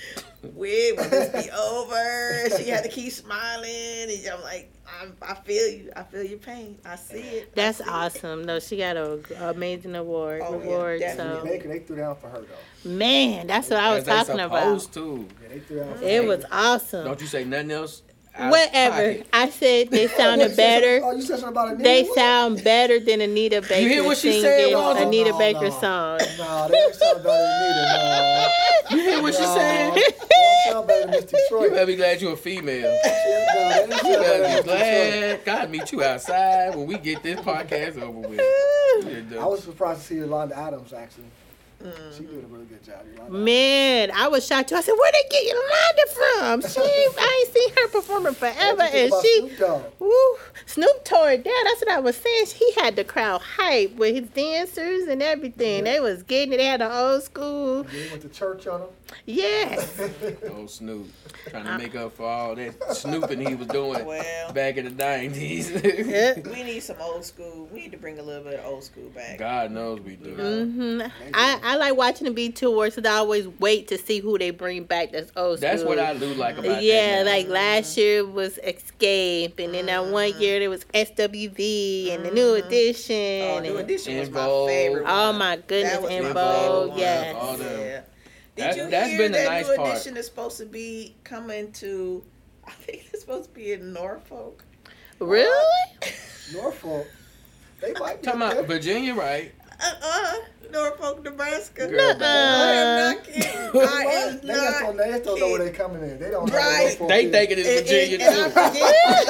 [SPEAKER 6] "When will this be over?" She had to keep smiling, and I'm like, I'm, "I feel you. I feel your pain. I see it." I
[SPEAKER 5] That's
[SPEAKER 6] see it."
[SPEAKER 5] awesome. No, she got a g- amazing award.
[SPEAKER 6] Oh, yeah,
[SPEAKER 5] Reward.
[SPEAKER 6] definitely.
[SPEAKER 5] so
[SPEAKER 7] Baker, they threw down for her though.
[SPEAKER 5] man, that's what I was
[SPEAKER 4] As they
[SPEAKER 5] talking about.
[SPEAKER 4] supposed to.
[SPEAKER 7] Yeah, they threw down for
[SPEAKER 5] It
[SPEAKER 7] her.
[SPEAKER 5] was awesome.
[SPEAKER 4] Don't you say nothing else? out of
[SPEAKER 5] Whatever.
[SPEAKER 4] pocket.
[SPEAKER 5] I said they
[SPEAKER 7] What,
[SPEAKER 5] sounded
[SPEAKER 7] you said
[SPEAKER 5] better.
[SPEAKER 7] some- Oh, you said something about Anita?
[SPEAKER 5] They
[SPEAKER 7] What?
[SPEAKER 5] sound better than Anita Baker
[SPEAKER 4] hear what she
[SPEAKER 5] singing
[SPEAKER 4] said, Walter?
[SPEAKER 5] Anita
[SPEAKER 7] No,
[SPEAKER 5] Baker's
[SPEAKER 7] no.
[SPEAKER 5] song.
[SPEAKER 7] No, they ain't sound better than Anita. No.
[SPEAKER 4] You hear what she
[SPEAKER 7] No.
[SPEAKER 4] saying?
[SPEAKER 7] They don't sound better than Miss
[SPEAKER 4] You
[SPEAKER 7] Detroit.
[SPEAKER 4] better be glad you're a female.
[SPEAKER 7] No, they didn't sound
[SPEAKER 4] You
[SPEAKER 7] better
[SPEAKER 4] better
[SPEAKER 7] than
[SPEAKER 4] be
[SPEAKER 7] Miss Detroit.
[SPEAKER 4] glad. God meet you outside when we get this podcast over with.
[SPEAKER 7] I was surprised to see Yolanda Adams actually. She did a really good job. Yolanda
[SPEAKER 5] Man, I was shocked too. I said, "Where they get Yolanda from? She, I ain't seen her performing forever."
[SPEAKER 7] What you think
[SPEAKER 5] And
[SPEAKER 7] about
[SPEAKER 5] she,
[SPEAKER 7] Snoop Dogg?
[SPEAKER 5] woo, Snoop tore it down. That's what I was saying. He had the crowd hype with his dancers and everything.
[SPEAKER 7] Yeah.
[SPEAKER 5] They was getting it. They had the old school.
[SPEAKER 7] And then he went to church on him.
[SPEAKER 5] Yes.
[SPEAKER 4] Oh, Snoop. Trying to make up for all that snooping he was doing
[SPEAKER 6] Well.
[SPEAKER 4] back in the nineties.
[SPEAKER 5] Yeah.
[SPEAKER 6] We need some old school. We need to bring a little bit of old school back.
[SPEAKER 4] God knows we do.
[SPEAKER 5] hmm I, I like watching the B two Awards because I always wait to see who they bring back that's old school.
[SPEAKER 4] That's what I do like about
[SPEAKER 5] Yeah,
[SPEAKER 4] that. now.
[SPEAKER 5] like last year was Escape, and then that one year there was S W V and the New Edition.
[SPEAKER 6] Oh, New
[SPEAKER 5] and-
[SPEAKER 6] Edition was
[SPEAKER 4] In
[SPEAKER 6] my
[SPEAKER 4] Vogue.
[SPEAKER 6] favorite.
[SPEAKER 5] Oh
[SPEAKER 6] one.
[SPEAKER 5] my goodness,
[SPEAKER 6] That was
[SPEAKER 5] In
[SPEAKER 6] my
[SPEAKER 5] Vogue,
[SPEAKER 6] favorite one.
[SPEAKER 5] yes.
[SPEAKER 4] All them.
[SPEAKER 6] Yeah. Did
[SPEAKER 4] That-
[SPEAKER 6] you
[SPEAKER 4] that's
[SPEAKER 6] hear
[SPEAKER 4] been the
[SPEAKER 6] that
[SPEAKER 4] nice
[SPEAKER 6] New
[SPEAKER 4] part.
[SPEAKER 6] Edition is supposed to be coming to? I think it's supposed to be in Norfolk.
[SPEAKER 5] Really?
[SPEAKER 7] Norfolk. They might be
[SPEAKER 4] Talking
[SPEAKER 7] up
[SPEAKER 4] about
[SPEAKER 7] there.
[SPEAKER 4] Virginia, right?
[SPEAKER 6] Uh uh Norfolk, Nebraska.
[SPEAKER 4] Girl,
[SPEAKER 5] Nuh-uh.
[SPEAKER 6] I am not kidding. I am
[SPEAKER 7] They just don't,
[SPEAKER 6] not.
[SPEAKER 7] they just don't know where they coming in. They don't know
[SPEAKER 6] Right.
[SPEAKER 7] where Norfolk
[SPEAKER 4] They
[SPEAKER 7] is.
[SPEAKER 4] think it is
[SPEAKER 6] And-
[SPEAKER 4] Virginia
[SPEAKER 6] and- and I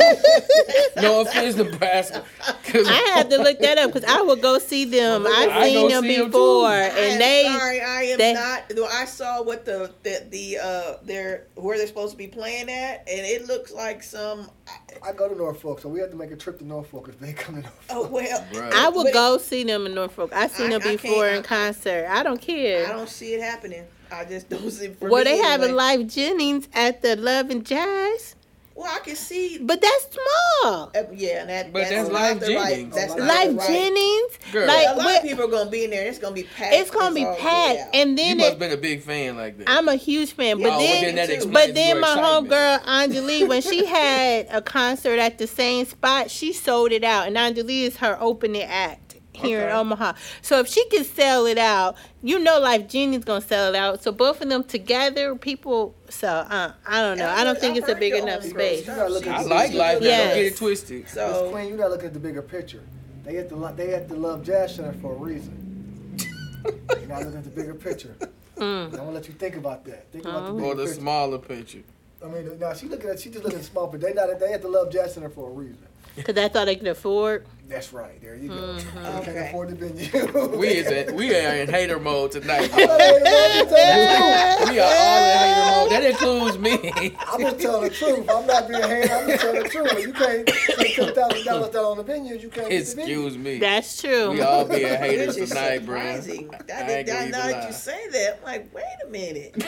[SPEAKER 4] too.
[SPEAKER 6] forget-
[SPEAKER 4] No offense, Nebraska. 'Cause
[SPEAKER 5] I had to look that up because I would go see them. I've
[SPEAKER 4] I
[SPEAKER 5] seen
[SPEAKER 4] go
[SPEAKER 5] them
[SPEAKER 4] see 'em, too.
[SPEAKER 5] before,
[SPEAKER 6] I
[SPEAKER 5] and
[SPEAKER 6] am
[SPEAKER 5] they.
[SPEAKER 6] sorry, I am
[SPEAKER 5] they-
[SPEAKER 6] not. though I saw what the the, the uh their where they're supposed to be playing at, and it looks like some.
[SPEAKER 7] I go to Norfolk, so we have to make a trip to Norfolk if they come to Norfolk.
[SPEAKER 6] Oh well,
[SPEAKER 4] Bruh.
[SPEAKER 5] I would
[SPEAKER 6] but
[SPEAKER 5] go see them in Norfolk. I've seen
[SPEAKER 6] I-
[SPEAKER 5] them
[SPEAKER 6] I
[SPEAKER 5] before
[SPEAKER 6] can't-
[SPEAKER 5] in concert. I don't care.
[SPEAKER 6] I don't see it happening. I just don't see. For
[SPEAKER 5] Well,
[SPEAKER 6] me
[SPEAKER 5] they having
[SPEAKER 6] anyway.
[SPEAKER 5] Life Jennings at the Love and Jazz,
[SPEAKER 6] Well, I can see.
[SPEAKER 5] but that's small.
[SPEAKER 6] Uh, yeah, and that,
[SPEAKER 4] But
[SPEAKER 6] that's,
[SPEAKER 4] that's
[SPEAKER 6] not
[SPEAKER 4] Life
[SPEAKER 6] the right.
[SPEAKER 4] Jennings.
[SPEAKER 6] That's
[SPEAKER 7] Oh,
[SPEAKER 6] not
[SPEAKER 5] Life
[SPEAKER 6] the right.
[SPEAKER 5] Jennings,
[SPEAKER 4] Girl.
[SPEAKER 5] like
[SPEAKER 6] A lot
[SPEAKER 5] what-
[SPEAKER 6] of people are gonna be in there. It's gonna be packed.
[SPEAKER 5] it's gonna be
[SPEAKER 6] all-
[SPEAKER 5] packed,
[SPEAKER 6] yeah.
[SPEAKER 5] and
[SPEAKER 4] You
[SPEAKER 5] then
[SPEAKER 4] must
[SPEAKER 5] it,
[SPEAKER 4] have been a big fan like that.
[SPEAKER 5] I'm a huge fan. But
[SPEAKER 4] Oh, well,
[SPEAKER 5] then,
[SPEAKER 4] then that explains
[SPEAKER 5] but then
[SPEAKER 4] your
[SPEAKER 5] my
[SPEAKER 4] excitement.
[SPEAKER 5] homegirl Anjali, when she had a concert at the same spot, she sold it out, and Anjali is her opening act here in
[SPEAKER 7] Okay.
[SPEAKER 5] Omaha. So if she can sell it out, you know, Life Genie's gonna sell it out. So both of them together, people. So uh, I don't know.
[SPEAKER 6] And
[SPEAKER 5] I don't
[SPEAKER 6] I
[SPEAKER 5] think it's a
[SPEAKER 6] heard
[SPEAKER 5] big
[SPEAKER 6] your
[SPEAKER 5] enough
[SPEAKER 6] homegirl
[SPEAKER 5] space.
[SPEAKER 7] You gotta look at
[SPEAKER 4] I
[SPEAKER 7] the-
[SPEAKER 4] like life.
[SPEAKER 5] Yes.
[SPEAKER 4] Don't get it twisted.
[SPEAKER 7] Miss
[SPEAKER 6] So
[SPEAKER 7] Queen, you gotta look at the bigger picture. They at the lo- they at the Love Jazz Center for a reason. You gotta look at the bigger picture.
[SPEAKER 5] Mm.
[SPEAKER 7] I'm gonna let you think about that. Think about the bigger
[SPEAKER 4] Or the
[SPEAKER 7] picture.
[SPEAKER 4] smaller picture.
[SPEAKER 7] I mean, no, she looking at she just looking small, but they not they at the Love Jazz Center for a reason.
[SPEAKER 5] Cause that's all they can afford.
[SPEAKER 7] That's right. There you go.
[SPEAKER 5] Mm-hmm.
[SPEAKER 7] You can't
[SPEAKER 6] Okay.
[SPEAKER 7] afford the venue.
[SPEAKER 4] We is in, we are in hater mode tonight.
[SPEAKER 7] Hey,
[SPEAKER 4] We are all in hater mode. that includes me.
[SPEAKER 7] I'm just telling the truth. I'm not being hated. I'm just telling the truth. You can't take ten thousand dollars down on the venue. You can't get the venue.
[SPEAKER 4] Excuse me.
[SPEAKER 5] That's true.
[SPEAKER 4] We all being haters
[SPEAKER 6] Which is
[SPEAKER 4] tonight, bro.
[SPEAKER 6] surprising. I
[SPEAKER 4] I
[SPEAKER 6] did
[SPEAKER 4] ain't
[SPEAKER 6] not
[SPEAKER 4] gonna
[SPEAKER 6] know
[SPEAKER 4] even
[SPEAKER 6] that
[SPEAKER 4] lie.
[SPEAKER 6] you say that. I'm like, wait a minute.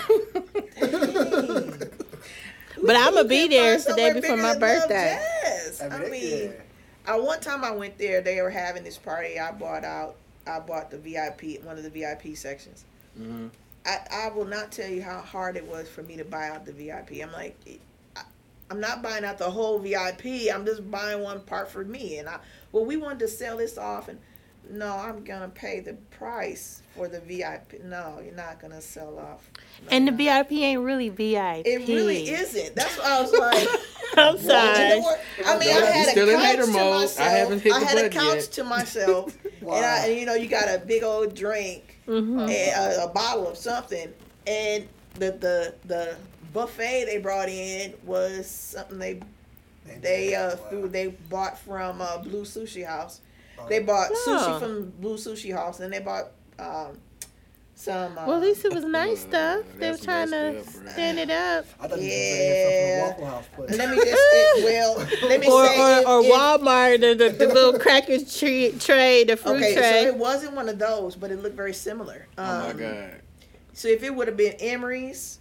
[SPEAKER 6] Dang.
[SPEAKER 5] But I'm gonna be
[SPEAKER 6] You
[SPEAKER 5] there.
[SPEAKER 6] can
[SPEAKER 5] It's the
[SPEAKER 6] find
[SPEAKER 5] day
[SPEAKER 6] somewhere
[SPEAKER 5] before
[SPEAKER 6] bigger
[SPEAKER 5] my
[SPEAKER 6] than Love
[SPEAKER 5] birthday.
[SPEAKER 6] Jazz.
[SPEAKER 7] I
[SPEAKER 6] I
[SPEAKER 7] mean,
[SPEAKER 6] mean,
[SPEAKER 7] they- yeah.
[SPEAKER 6] uh, one time I went there, they were having this party. I bought out, I bought the V I P, one of the V I P sections.
[SPEAKER 4] Mm-hmm.
[SPEAKER 6] I, I will not tell you how hard it was for me to buy out the V I P. I'm like, I, I'm not buying out the whole V I P. I'm just buying one part for me. And I, well, we wanted to sell this off, and no, I'm gonna pay the price for the V I P. No, you're not gonna sell off. No,
[SPEAKER 5] And the
[SPEAKER 6] no.
[SPEAKER 5] V I P ain't really V I P.
[SPEAKER 6] It really isn't. That's what I was like.
[SPEAKER 5] I'm
[SPEAKER 6] Well, you
[SPEAKER 5] sorry.
[SPEAKER 6] know what? I mean, I
[SPEAKER 4] You
[SPEAKER 6] had
[SPEAKER 4] still
[SPEAKER 6] a
[SPEAKER 4] in
[SPEAKER 6] couch
[SPEAKER 4] hater
[SPEAKER 6] to
[SPEAKER 4] mode. I
[SPEAKER 6] myself.
[SPEAKER 4] haven't hit
[SPEAKER 6] I
[SPEAKER 4] the
[SPEAKER 6] had a
[SPEAKER 4] button
[SPEAKER 6] couch
[SPEAKER 4] yet.
[SPEAKER 6] to myself,
[SPEAKER 7] Wow.
[SPEAKER 6] and I, and you know, you got a big old drink
[SPEAKER 5] Mhm.
[SPEAKER 6] and a, a bottle of something, and the the the buffet they brought in was something they they uh food they bought from uh, Blue Sushi House. They bought
[SPEAKER 5] Oh.
[SPEAKER 6] sushi from Blue Sushi House, and they bought um some. Uh,
[SPEAKER 5] Well, at least it was nice
[SPEAKER 4] Uh,
[SPEAKER 5] stuff. They were
[SPEAKER 4] that's
[SPEAKER 5] trying to
[SPEAKER 4] messed up, bro.
[SPEAKER 5] stand it up.
[SPEAKER 7] I thought you
[SPEAKER 6] Yeah.
[SPEAKER 7] were something from the Waffle House. But
[SPEAKER 6] let me just it, well, let me
[SPEAKER 5] Or,
[SPEAKER 6] say
[SPEAKER 5] or,
[SPEAKER 6] if-
[SPEAKER 5] or
[SPEAKER 6] if-
[SPEAKER 5] Walmart, the, the, the little cracker tree, tray, the fruit
[SPEAKER 6] Okay,
[SPEAKER 5] tray.
[SPEAKER 6] so it wasn't one of those, but it looked very similar.
[SPEAKER 4] Oh my
[SPEAKER 6] Um,
[SPEAKER 4] god.
[SPEAKER 6] So if it would have been Emery's,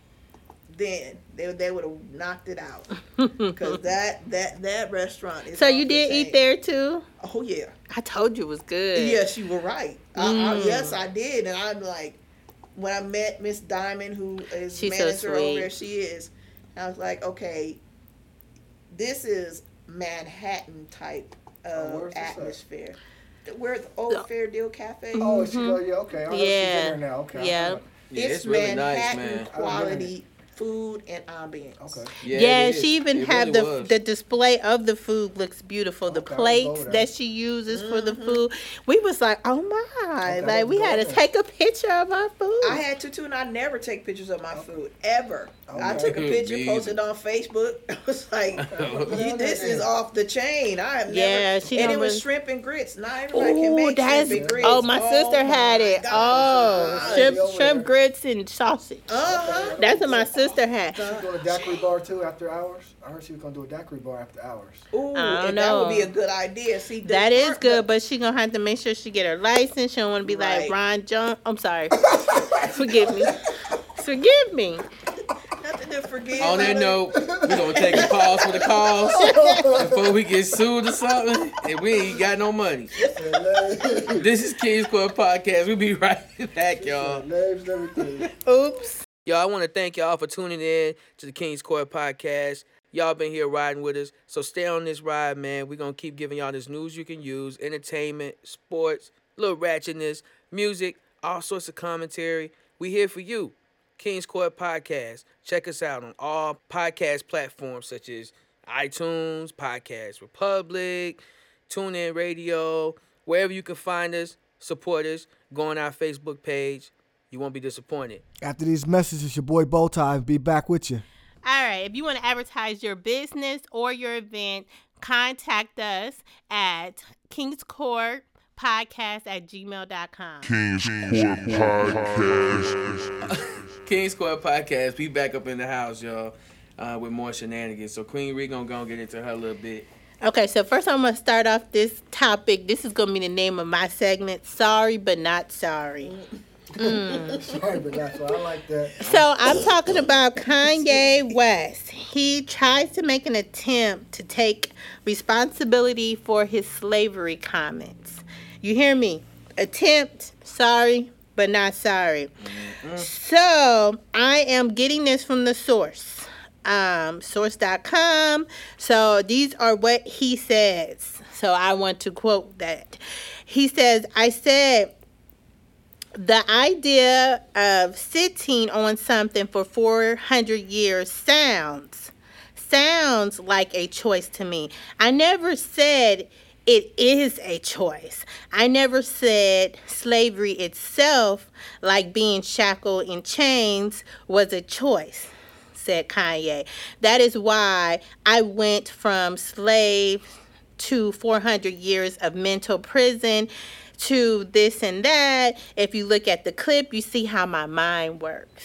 [SPEAKER 6] then they they would have knocked it out because that that that restaurant is.
[SPEAKER 5] So
[SPEAKER 6] off
[SPEAKER 5] you
[SPEAKER 6] the
[SPEAKER 5] did
[SPEAKER 6] chain.
[SPEAKER 5] eat there too?
[SPEAKER 6] Oh yeah.
[SPEAKER 5] I told you it was good.
[SPEAKER 6] Yes, you were right. I, I,
[SPEAKER 5] Mm.
[SPEAKER 6] yes, I did, and I'm like, when I met Miss Diamond, who is
[SPEAKER 5] She's so
[SPEAKER 6] manager over
[SPEAKER 5] sweet.
[SPEAKER 6] there, she is. I was like, okay, this is Manhattan type
[SPEAKER 7] Oh,
[SPEAKER 6] of
[SPEAKER 7] where's this at?
[SPEAKER 6] atmosphere. Where's the old
[SPEAKER 5] No.
[SPEAKER 6] Fair Deal Cafe?
[SPEAKER 7] oh, she go, yeah, okay. I know she's in
[SPEAKER 5] Yeah.
[SPEAKER 7] there now. Okay. I
[SPEAKER 5] Yeah.
[SPEAKER 7] know.
[SPEAKER 4] Yeah,
[SPEAKER 6] it's,
[SPEAKER 4] it's, really nice,
[SPEAKER 6] Manhattan
[SPEAKER 4] man.
[SPEAKER 6] quality food and ambience.
[SPEAKER 7] Okay.
[SPEAKER 5] Yeah,
[SPEAKER 4] it is.
[SPEAKER 5] she even
[SPEAKER 4] It
[SPEAKER 5] had
[SPEAKER 4] really
[SPEAKER 5] the
[SPEAKER 4] was.
[SPEAKER 5] the display of the food looks beautiful. The
[SPEAKER 7] Okay, I'll go
[SPEAKER 5] plates
[SPEAKER 7] there.
[SPEAKER 5] that she uses for the
[SPEAKER 6] Mhm.
[SPEAKER 5] food, we was like, oh my!
[SPEAKER 7] Okay,
[SPEAKER 5] like we
[SPEAKER 7] I'll
[SPEAKER 5] had
[SPEAKER 7] go
[SPEAKER 5] to
[SPEAKER 7] there.
[SPEAKER 5] take a picture of our food.
[SPEAKER 6] I had to too, and I never take pictures of my food ever. I
[SPEAKER 7] Okay.
[SPEAKER 6] took a picture,
[SPEAKER 4] Me
[SPEAKER 6] posted on Facebook. I was like, you, "This is off the chain." I have never.
[SPEAKER 5] Yeah, she
[SPEAKER 6] and
[SPEAKER 5] don't
[SPEAKER 6] it was
[SPEAKER 5] really-
[SPEAKER 6] shrimp and grits. Not everybody can
[SPEAKER 5] Oh,
[SPEAKER 6] make
[SPEAKER 5] that's
[SPEAKER 6] shrimp and grits.
[SPEAKER 5] oh my sister had
[SPEAKER 6] my
[SPEAKER 5] it.
[SPEAKER 6] gosh.
[SPEAKER 5] Oh, shrimp,
[SPEAKER 7] over
[SPEAKER 5] shrimp
[SPEAKER 7] there.
[SPEAKER 5] grits and sausage.
[SPEAKER 6] Uh-huh.
[SPEAKER 5] That's what my sister had.
[SPEAKER 7] She's going to daiquiri bar too after hours. I heard she was going to do a daiquiri bar after hours.
[SPEAKER 6] Ooh,
[SPEAKER 5] I don't
[SPEAKER 6] and that would
[SPEAKER 5] know.
[SPEAKER 6] be a good idea. See, the
[SPEAKER 5] That is
[SPEAKER 6] part-
[SPEAKER 5] good, but she gonna have to make sure she get her license. She don't want to be like
[SPEAKER 6] Right.
[SPEAKER 5] Ron Jones. I'm sorry. Forgive me. Forgive me.
[SPEAKER 6] Nothing to forget.
[SPEAKER 4] On that note, we're gonna take a pause for the calls before we get sued or something, and we ain't got no money. This is King's Court Podcast. We'll be right back, y'all.
[SPEAKER 7] Names and everything.
[SPEAKER 5] Oops.
[SPEAKER 4] Y'all, I want to thank y'all for tuning in to the King's Court Podcast. Y'all been here riding with us, so stay on this ride, man. We're going to keep giving y'all this news you can use, entertainment, sports, little ratchetness, music, all sorts of commentary. We here for you. King's Court Podcast. Check us out on all podcast platforms such as iTunes, Podcast Republic, TuneIn Radio, wherever you can find us, support us, go on our Facebook page. You won't be disappointed.
[SPEAKER 7] After these messages, your boy Bowtie will be back with you.
[SPEAKER 5] All right. If you want to advertise your business or your event, contact us at King's Court Podcast at gmail dot com.
[SPEAKER 3] King's Court Podcast.
[SPEAKER 4] King's Court Podcast. We back up in the house, y'all, uh, with more shenanigans. So Queen Ree gonna go and get into her a little bit.
[SPEAKER 5] Okay, so first I'm going to start off this topic. This is going to be the name of my segment, Sorry But Not Sorry.
[SPEAKER 7] Sorry, but that's why I like that.
[SPEAKER 5] So I'm talking about Kanye West. He tries to make an attempt to take responsibility for his slavery comments. You hear me? Attempt, sorry, but not sorry. So I am getting this from the source, um, source dot com. So these are what he says. So I want to quote that. He says, I said, the idea of sitting on something for four hundred years sounds sounds like a choice to me. I never said it is a choice. I never said slavery itself, like being shackled in chains, was a choice, said Kanye. That is why I went from slave to four hundred years of mental prison to this and that. If you look at the clip, you see how my mind works.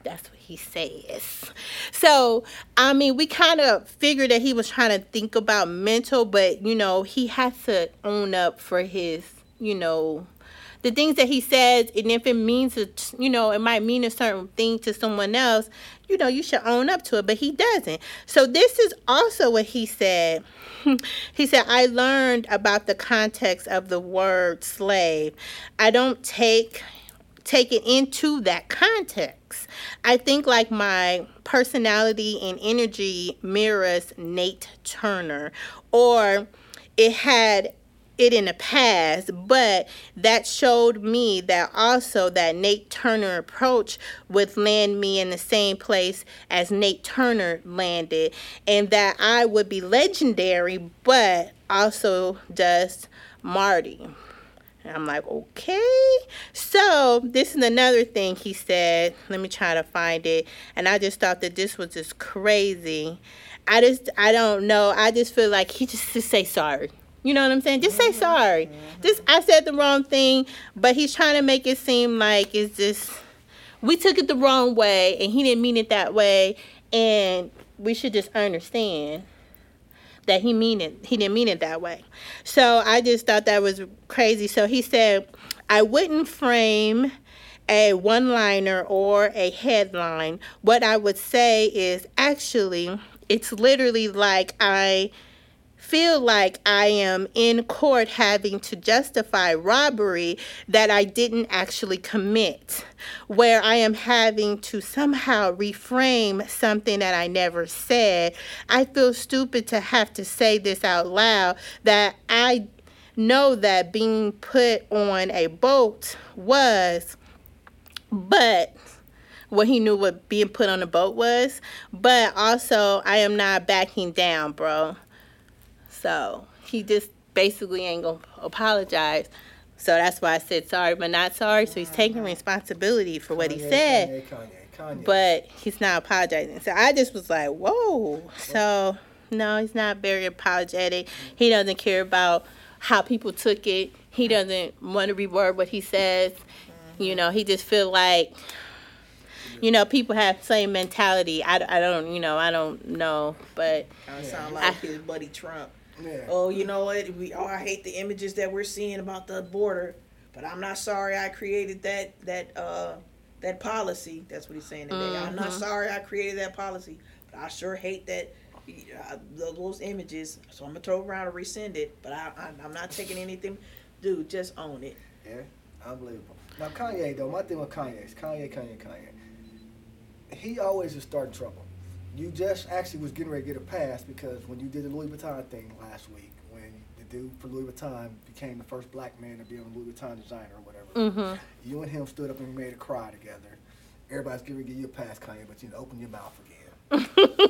[SPEAKER 5] That's what he says. So, I mean, we kind of figured that he was trying to think about mental, but, you know, he has to own up for his, you know, the things that he says. And if it means, a, you know, it might mean a certain thing to someone else, you know, you should own up to it, but he doesn't. So this is also what he said. He said, I learned about the context of the word slave. I don't take take it into that context. I think like my personality and energy mirrors Nate Turner, or it had it in the past, but that showed me that also that Nate Turner approach would land me in the same place as Nate Turner landed, and that I would be legendary, but also just Marty. And I'm like, okay. So this is another thing he said. Let me try to find it. And I just thought that this was just crazy. I just, I don't know. I just feel like he just, just say sorry. You know what I'm saying? Just say sorry. Just, I said the wrong thing, but he's trying to make it seem like it's just, we took it the wrong way, and he didn't mean it that way, and we should just understand that he mean it. He didn't mean it that way. So I just thought that was crazy. So he said, I wouldn't frame a one-liner or a headline. What I would say is actually, it's literally like I feel like I am in court having to justify robbery that I didn't actually commit, where I am having to somehow reframe something that I never said. I feel stupid to have to say this out loud, that I know that being put on a boat was, but what he knew what being put on a boat was, but also I am not backing down, bro. So he just basically ain't gonna apologize. So that's why I said sorry, but not sorry. So he's taking responsibility for what he
[SPEAKER 7] Kanye,
[SPEAKER 5] said,
[SPEAKER 7] Kanye, Kanye, Kanye.
[SPEAKER 5] but he's not apologizing. So I just was like, whoa. So no, he's not very apologetic. He doesn't care about how people took it. He doesn't want to reword what he says. You know, he just feel like, you know, people have the same mentality. I, I don't, you know, I don't know, but
[SPEAKER 6] Kind of sound
[SPEAKER 5] I-
[SPEAKER 6] like his buddy Trump.
[SPEAKER 7] Yeah.
[SPEAKER 6] Oh, you know what? We oh, I hate the images that we're seeing about the border, but I'm not sorry I created that that uh that policy. That's what he's saying today.
[SPEAKER 5] Mm-hmm.
[SPEAKER 6] I'm not sorry I created that policy, but I sure hate that uh, those images. So I'm gonna throw around and resend it. But I, I I'm not taking anything. Dude, just own it.
[SPEAKER 7] Yeah, unbelievable. Now Kanye though, my thing with Kanye is Kanye, Kanye, Kanye. He always is starting trouble. You just actually was getting ready to get a pass because when you did the Louis Vuitton thing last week, when the dude for Louis Vuitton became the first black man to be a Louis Vuitton designer or whatever,
[SPEAKER 5] Mhm.
[SPEAKER 7] you and him stood up and made a cry together. Everybody's going to give you a pass, Kanye, but you know, open your mouth again.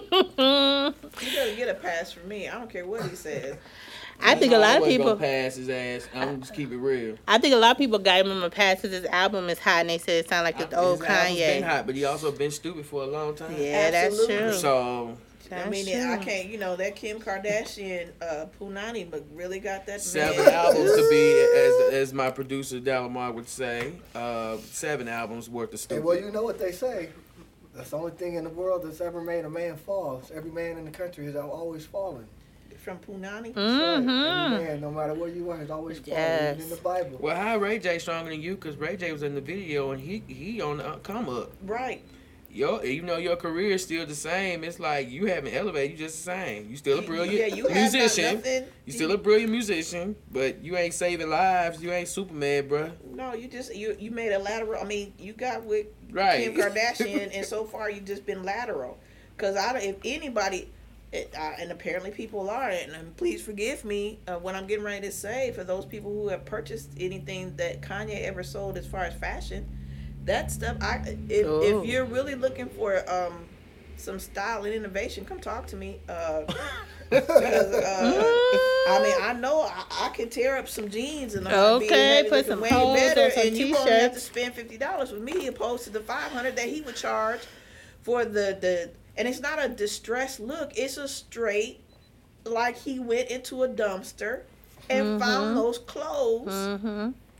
[SPEAKER 6] He better get a pass from me. I don't care what he says.
[SPEAKER 5] I think a lot of
[SPEAKER 4] I wasn't
[SPEAKER 5] people.
[SPEAKER 4] gonna pass his ass. I'm gonna just keep it real.
[SPEAKER 5] I think a lot of people got him a pass because his album is hot, and they said it sounded like the old
[SPEAKER 4] His album's been
[SPEAKER 5] Kanye.
[SPEAKER 4] hot, but he also been stupid for a long time.
[SPEAKER 5] Yeah, that's
[SPEAKER 6] Absolutely.
[SPEAKER 5] true.
[SPEAKER 4] So
[SPEAKER 6] I mean,
[SPEAKER 5] That's
[SPEAKER 6] I
[SPEAKER 5] true.
[SPEAKER 6] can't, you know, that Kim Kardashian, uh, Punani, but really got that
[SPEAKER 4] seven
[SPEAKER 6] man.
[SPEAKER 4] albums to be, as as my producer Dalamar would say, uh, seven albums worth of
[SPEAKER 7] Hey,
[SPEAKER 4] stupid.
[SPEAKER 7] well, you know what they say. That's the only thing in the world that's ever made a man fall. Every man in the country has always fallen.
[SPEAKER 6] From Punani.
[SPEAKER 5] Mm-hmm.
[SPEAKER 7] Every man, no matter where you are, has always fallen.
[SPEAKER 5] Yes.
[SPEAKER 7] Even in the Bible.
[SPEAKER 4] Well, how Ray J stronger than you? Cause Ray J was in the video and he he on the come up.
[SPEAKER 6] Right.
[SPEAKER 4] Yo, even though your career is still the same, it's like you haven't elevated. You just the same. You still a brilliant
[SPEAKER 6] Yeah, you have not
[SPEAKER 4] musician.
[SPEAKER 6] nothing.
[SPEAKER 4] You still a brilliant musician, but you ain't saving lives. You ain't Superman, bruh.
[SPEAKER 6] No, you just you you made a lateral. I mean, you got with
[SPEAKER 4] Right.
[SPEAKER 6] Kim Kardashian, and so far you just been lateral. Cause I don't- if anybody, it, uh, and apparently people are, and, and please forgive me uh, when I'm getting ready to say for those people who have purchased anything that Kanye ever sold as far as fashion, that stuff. I if
[SPEAKER 5] Oh.
[SPEAKER 6] if you're really looking for um some style and innovation, come talk to me. Uh, because, uh, I mean, I know I, I can tear up some jeans and I'll be
[SPEAKER 5] Okay,
[SPEAKER 6] maybe
[SPEAKER 5] put
[SPEAKER 6] looking
[SPEAKER 5] some
[SPEAKER 6] way
[SPEAKER 5] holes
[SPEAKER 6] better,
[SPEAKER 5] on some
[SPEAKER 6] and you only have to
[SPEAKER 5] t-shirts.
[SPEAKER 6] spend fifty dollars with me opposed to the five hundred that he would charge for the the. And it's not a distressed look; it's a straight, like he went into a dumpster and found those clothes
[SPEAKER 5] Mm-hmm.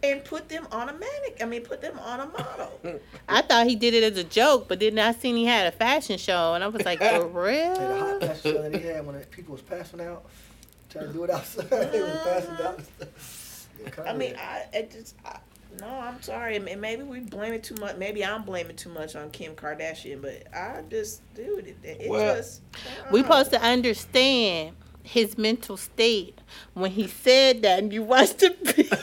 [SPEAKER 6] and put them on a manic. I mean, put them on a model.
[SPEAKER 5] I thought he did it as a joke, but then I seen he had a fashion show, and I was like, for
[SPEAKER 7] And the hot
[SPEAKER 5] real?
[SPEAKER 7] flash show that he had when the people was passing out, trying to do it outside. They was passing out. Yeah,
[SPEAKER 6] I mean,
[SPEAKER 7] Kanye.
[SPEAKER 6] I it just I, no. I'm sorry. And maybe we blame it too much. Maybe I'm blaming too much on Kim Kardashian, but I just, dude, it, it
[SPEAKER 4] Well,
[SPEAKER 6] just.
[SPEAKER 5] We
[SPEAKER 6] uh,
[SPEAKER 5] supposed to understand his mental state when he said that, and you watched the video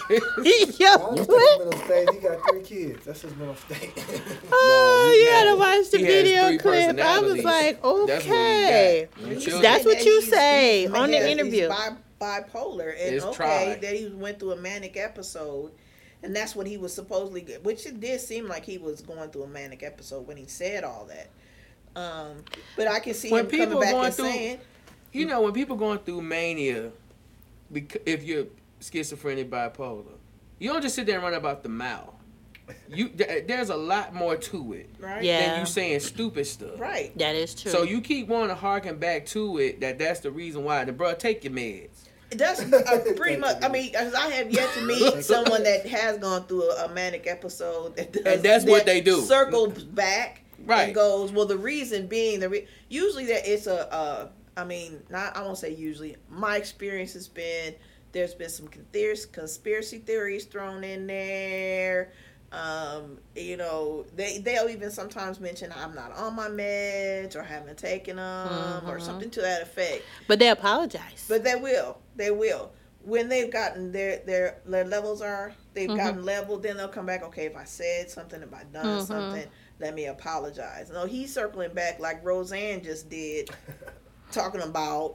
[SPEAKER 7] I understand his
[SPEAKER 5] clip.
[SPEAKER 7] mental state. He got three kids. That's his mental state.
[SPEAKER 5] Oh,
[SPEAKER 4] he
[SPEAKER 5] you
[SPEAKER 4] has-
[SPEAKER 5] gotta watch the
[SPEAKER 4] he has
[SPEAKER 5] video
[SPEAKER 4] three
[SPEAKER 5] clip. I was
[SPEAKER 4] personalities.
[SPEAKER 5] like,
[SPEAKER 4] That's what he
[SPEAKER 5] okay.
[SPEAKER 4] got. Them children-
[SPEAKER 5] That's what
[SPEAKER 6] and
[SPEAKER 5] you
[SPEAKER 6] he's-
[SPEAKER 5] say
[SPEAKER 6] he's-
[SPEAKER 5] on the
[SPEAKER 6] yeah, he's
[SPEAKER 5] interview.
[SPEAKER 6] bi- bipolar, and
[SPEAKER 4] It's
[SPEAKER 6] okay,
[SPEAKER 4] tried.
[SPEAKER 6] that he went through a manic episode, and that's what he was supposedly. Get, which it did seem like he was going through a manic episode when he said all that. Um, but I can see
[SPEAKER 4] When
[SPEAKER 6] him coming
[SPEAKER 4] people
[SPEAKER 6] back
[SPEAKER 4] going
[SPEAKER 6] and
[SPEAKER 4] through-
[SPEAKER 6] saying,
[SPEAKER 4] You know, when people going through mania, bec- if you're schizophrenic, bipolar, you don't just sit there and run about the mouth. You th- there's a lot more to it
[SPEAKER 6] right,
[SPEAKER 5] Yeah.
[SPEAKER 4] than you saying stupid stuff.
[SPEAKER 6] right.
[SPEAKER 5] That is true.
[SPEAKER 4] So you keep wanting to harken back to it. That that's the reason why. The bro, take your meds.
[SPEAKER 6] That's uh, pretty much. I mean, 'cause I have yet to meet someone that has gone through a, a manic episode. That does,
[SPEAKER 4] And that's what
[SPEAKER 6] that
[SPEAKER 4] they do.
[SPEAKER 6] Circles back
[SPEAKER 4] Right.
[SPEAKER 6] and goes. Well, the reason being the re- usually that it's a. Uh, I mean, not. I won't say usually. My experience has been there's been some con- conspiracy theories thrown in there. Um, you know, they they'll even sometimes mention I'm not on my meds or haven't taken them or
[SPEAKER 5] Mhm.
[SPEAKER 6] something to that effect.
[SPEAKER 5] but they apologize.
[SPEAKER 6] But they will. They will. When they've gotten their their, their levels are they've
[SPEAKER 5] Mhm.
[SPEAKER 6] gotten leveled, then they'll come back. Okay, if I said something, if I done
[SPEAKER 5] Mhm.
[SPEAKER 6] something, let me apologize. No, he's circling back like Roseanne just did, talking about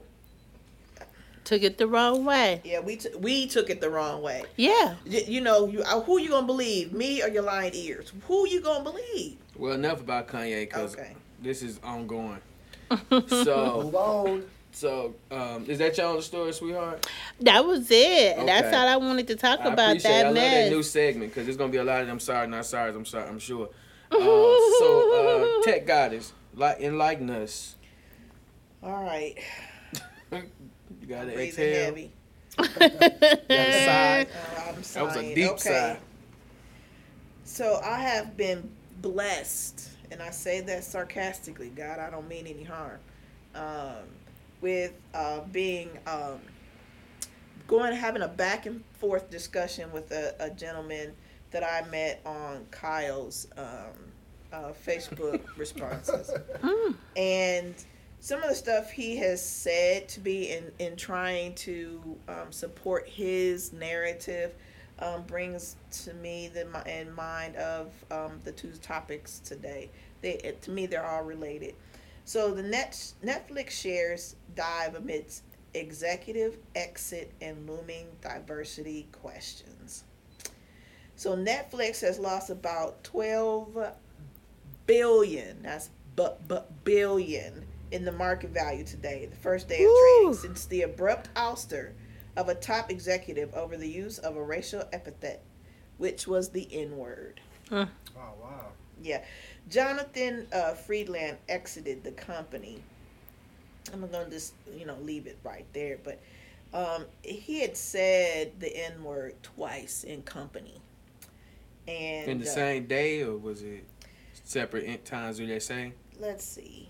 [SPEAKER 5] Took it the wrong way.
[SPEAKER 6] yeah we t- we took it the wrong way.
[SPEAKER 5] Yeah.
[SPEAKER 6] Y- you know, you uh, who you gonna believe, me or your lying ears? Who you gonna believe?
[SPEAKER 4] Well, enough about Kanye because
[SPEAKER 6] Okay.
[SPEAKER 4] this is ongoing.
[SPEAKER 7] Move
[SPEAKER 4] So,
[SPEAKER 7] on.
[SPEAKER 4] so um, is that y'all on the story, sweetheart?
[SPEAKER 5] That was it. That's
[SPEAKER 4] Okay.
[SPEAKER 5] all I wanted to talk
[SPEAKER 4] I
[SPEAKER 5] about.
[SPEAKER 4] appreciate it.
[SPEAKER 5] That
[SPEAKER 4] I love that new
[SPEAKER 5] mess.
[SPEAKER 4] segment because there's gonna be a lot of them sorry, not sorry. I'm sorry. I'm sure. Uh, so, uh, Tech Goddess, like enlighten us.
[SPEAKER 6] All right,
[SPEAKER 4] You gotta
[SPEAKER 6] breathing
[SPEAKER 4] exhale.
[SPEAKER 6] heavy.
[SPEAKER 4] You gotta sigh.
[SPEAKER 6] Uh, I'm
[SPEAKER 4] That was
[SPEAKER 6] sighing.
[SPEAKER 4] a deep
[SPEAKER 6] okay.
[SPEAKER 4] sigh.
[SPEAKER 6] So I have been blessed, and I say that sarcastically. God, I don't mean any harm. Um, with uh, being um, going having a back and forth discussion with a, a gentleman that I met on Kyle's um, uh, Facebook responses, and some of the stuff he has said to be in in trying to um, support his narrative. Um, brings to me the mi- in mind of um, the two topics today. They it, to me they're all related. So the net Netflix shares dive amidst executive exit and looming diversity questions. So Netflix has lost about twelve billion. That's but but billion in the market value today, the first day of
[SPEAKER 5] Woo.
[SPEAKER 6] trading, since the abrupt ouster of a top executive over the use of a racial epithet, which was the N-word.
[SPEAKER 7] Oh, wow.
[SPEAKER 6] Yeah. Jonathan uh, Friedland exited the company. I'm going to just, you know, leave it right there. But um, he had said the N-word twice in company. And
[SPEAKER 4] In the
[SPEAKER 6] uh,
[SPEAKER 4] same day, or was it separate in- times? Do they say?
[SPEAKER 6] let's see.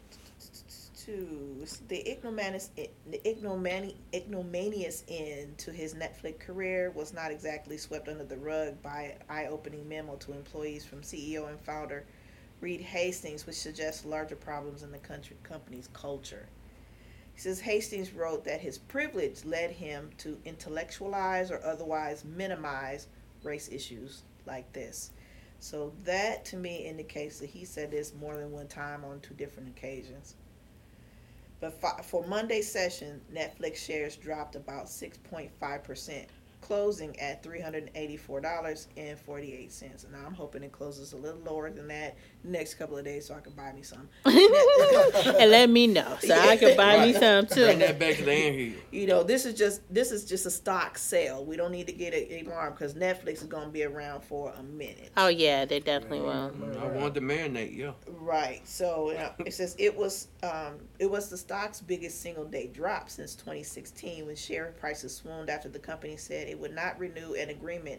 [SPEAKER 6] To the ignomanious, the ignomani, ignomanious end to his Netflix career was not exactly swept under the rug by an eye-opening memo to employees from C E O and founder Reed Hastings, which suggests larger problems in the country, company's culture. He says Hastings wrote that his privilege led him to intellectualize or otherwise minimize race issues like this. So that to me indicates that he said this more than one time on two different occasions. But for Monday's session, Netflix shares dropped about six point five percent, closing at three hundred eighty-four dollars and forty-eight cents. And now I'm hoping it closes a little lower than that the next couple of days so I can buy me some.
[SPEAKER 5] And let me know so I can buy me
[SPEAKER 4] Right.
[SPEAKER 5] some
[SPEAKER 4] Bring
[SPEAKER 5] too.
[SPEAKER 4] that back to the end here.
[SPEAKER 6] You know, this is just this is just a stock sale. We don't need to get a- alarmed because Netflix is going to be around for a minute.
[SPEAKER 5] Oh yeah, they definitely will.
[SPEAKER 4] I want to marinate, yeah.
[SPEAKER 6] Right. So you know, it says it was um, it was the stock's biggest single day drop since twenty sixteen when share prices swooned after the company said it would not renew an agreement with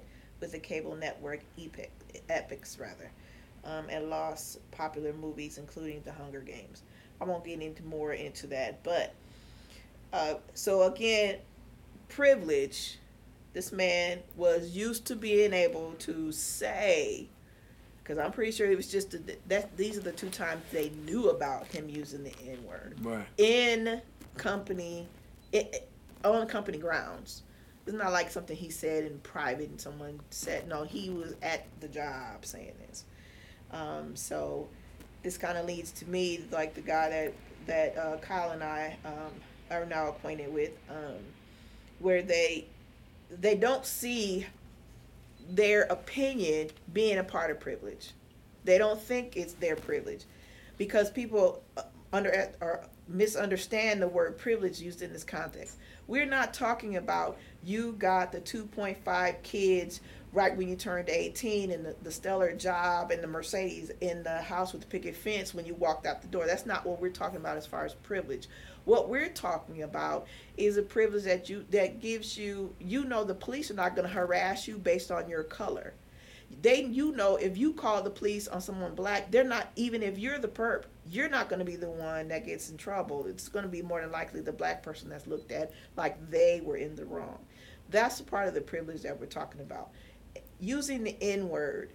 [SPEAKER 6] with the cable network Epic, Epix rather, um, and lost popular movies including The Hunger Games. I won't get into more into that, but uh, so again, privilege. This man was used to being able to say, because I'm pretty sure it was just the, that these are the two times they knew about him using the N word
[SPEAKER 4] Right.
[SPEAKER 6] in company, it, on company grounds. It's not like something he said in private and someone said. No, he was at the job saying this. Um, so this kind of leads to me, like the guy that that uh, Kyle and I um, are now acquainted with, um, where they they don't see their opinion being a part of privilege. They don't think it's their privilege, because people under or misunderstand the word privilege used in this context. We're not talking about you got the two point five kids right when you turned eighteen and the, the stellar job and the Mercedes in the house with the picket fence when you walked out the door. That's not what we're talking about as far as privilege. What we're talking about is a privilege that you that gives you, you know, the police are not going to harass you based on your color. They, you know, if you call the police on someone black, they're not, even if you're the perp, you're not going to be the one that gets in trouble. It's going to be more than likely the black person that's looked at like they were in the wrong. That's the part of the privilege that we're talking about. Using the N word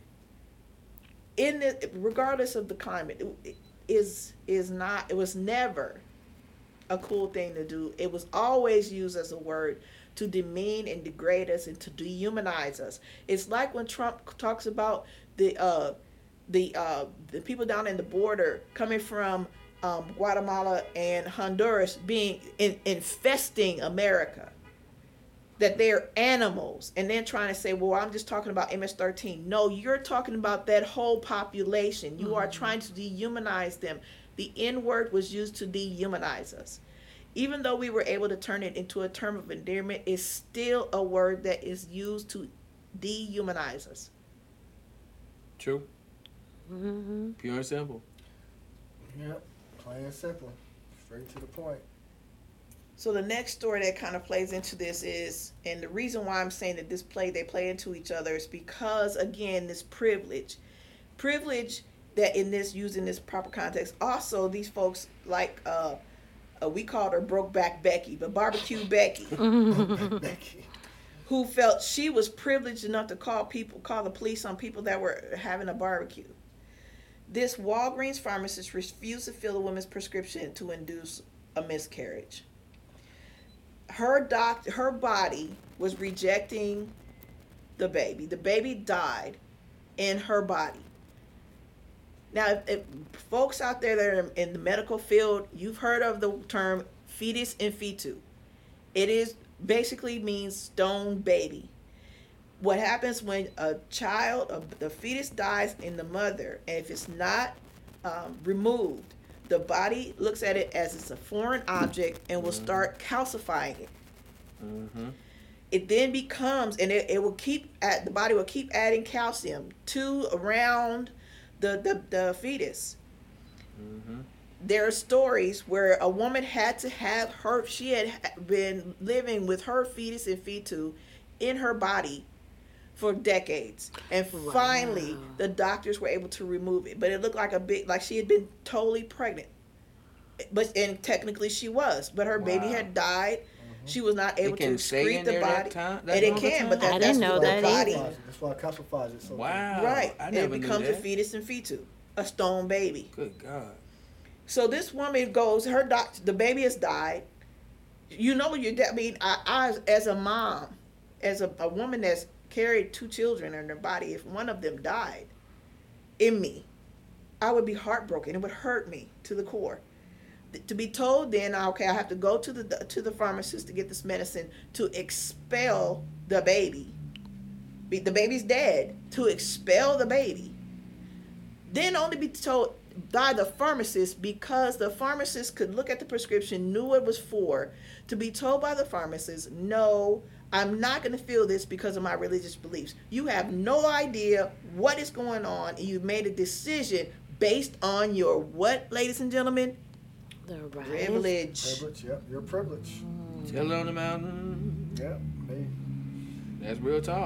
[SPEAKER 6] in the, regardless of the climate, it, is is not. It was never a cool thing to do. It was always used as a word to demean and degrade us and to dehumanize us. It's like when Trump talks about the uh, the uh, the people down in the border coming from um, Guatemala and Honduras being in, infesting America, that they're animals, and then trying to say, well, I'm just talking about M S thirteen. No, you're talking about that whole population. You mm-hmm. are trying to dehumanize them. The N word was used to dehumanize us. Even though we were able to turn it into a term of endearment, it's still a word that is used to dehumanize us.
[SPEAKER 4] True.
[SPEAKER 5] Mm-hmm.
[SPEAKER 4] Pure and simple.
[SPEAKER 7] Yep, plain and simple, straight to the point.
[SPEAKER 6] So the next story that kind of plays into this is, and the reason why I'm saying that this play, they play into each other is because, again, this privilege. Privilege that in this, using this proper context, also these folks like, uh, uh, we called her Brokeback Becky, but Barbecue Becky,
[SPEAKER 7] Becky.
[SPEAKER 6] who felt she was privileged enough to call people, call the police on people that were having a barbecue. This Walgreens pharmacist refused to fill a woman's prescription to induce a miscarriage. Her doc, her body was rejecting the baby. The baby died in her body. Now, if, if folks out there that are in the medical field, you've heard of the term fetus in fetu. It is basically means stone baby. What happens when a child, a, the fetus dies in the mother, and if it's not um, removed, the body looks at it as it's a foreign object and will start calcifying it.
[SPEAKER 4] Mm-hmm.
[SPEAKER 6] It then becomes, and it, it will keep, at the body will keep adding calcium to around the, the, the fetus.
[SPEAKER 4] Mm-hmm.
[SPEAKER 6] There are stories where a woman had to have her, she had been living with her fetus and fetu in her body for decades. And
[SPEAKER 5] Wow.
[SPEAKER 6] finally, the doctors were able to remove it. But it looked like a big, like she had been totally pregnant. But, and technically she was, but her
[SPEAKER 4] Wow.
[SPEAKER 6] baby had died. She was not able
[SPEAKER 4] It can
[SPEAKER 6] to
[SPEAKER 4] stay
[SPEAKER 6] excrete
[SPEAKER 4] in
[SPEAKER 6] the
[SPEAKER 4] there that
[SPEAKER 6] body.
[SPEAKER 4] time- that
[SPEAKER 6] and it
[SPEAKER 4] long of a
[SPEAKER 6] can, but
[SPEAKER 4] time?
[SPEAKER 6] that,
[SPEAKER 5] I
[SPEAKER 6] that's
[SPEAKER 5] didn't know
[SPEAKER 6] the
[SPEAKER 5] that
[SPEAKER 6] body.
[SPEAKER 5] either.
[SPEAKER 7] That's why it calcifies it. So
[SPEAKER 4] Wow.
[SPEAKER 6] Right.
[SPEAKER 4] I
[SPEAKER 6] And
[SPEAKER 4] never
[SPEAKER 6] it
[SPEAKER 4] knew
[SPEAKER 6] becomes a
[SPEAKER 4] that.
[SPEAKER 6] fetus and fetu, a stone baby.
[SPEAKER 4] Good God.
[SPEAKER 6] So this woman goes, her doc, the baby has died. You know, your dad, I mean, I, I, as a mom, as a, a woman that's carried two children in her body, if one of them died in me, I would be heartbroken. It would hurt me to the core. Th- To be told then, okay, I have to go to the to the pharmacist to get this medicine to expel the baby. Be- The baby's dead. To expel the baby. Then only be told by the pharmacist, because the pharmacist could look at the prescription, knew what it was for, to be told by the pharmacist, no, I'm not going to fill this because of my religious beliefs. You have no idea what is going on, and you've made a decision based on your what, ladies and gentlemen?
[SPEAKER 5] The right.
[SPEAKER 6] Privilege.
[SPEAKER 7] privilege, yep, you're privileged.
[SPEAKER 4] Tell on the mountain.
[SPEAKER 7] Yep, me.
[SPEAKER 4] That's real talk.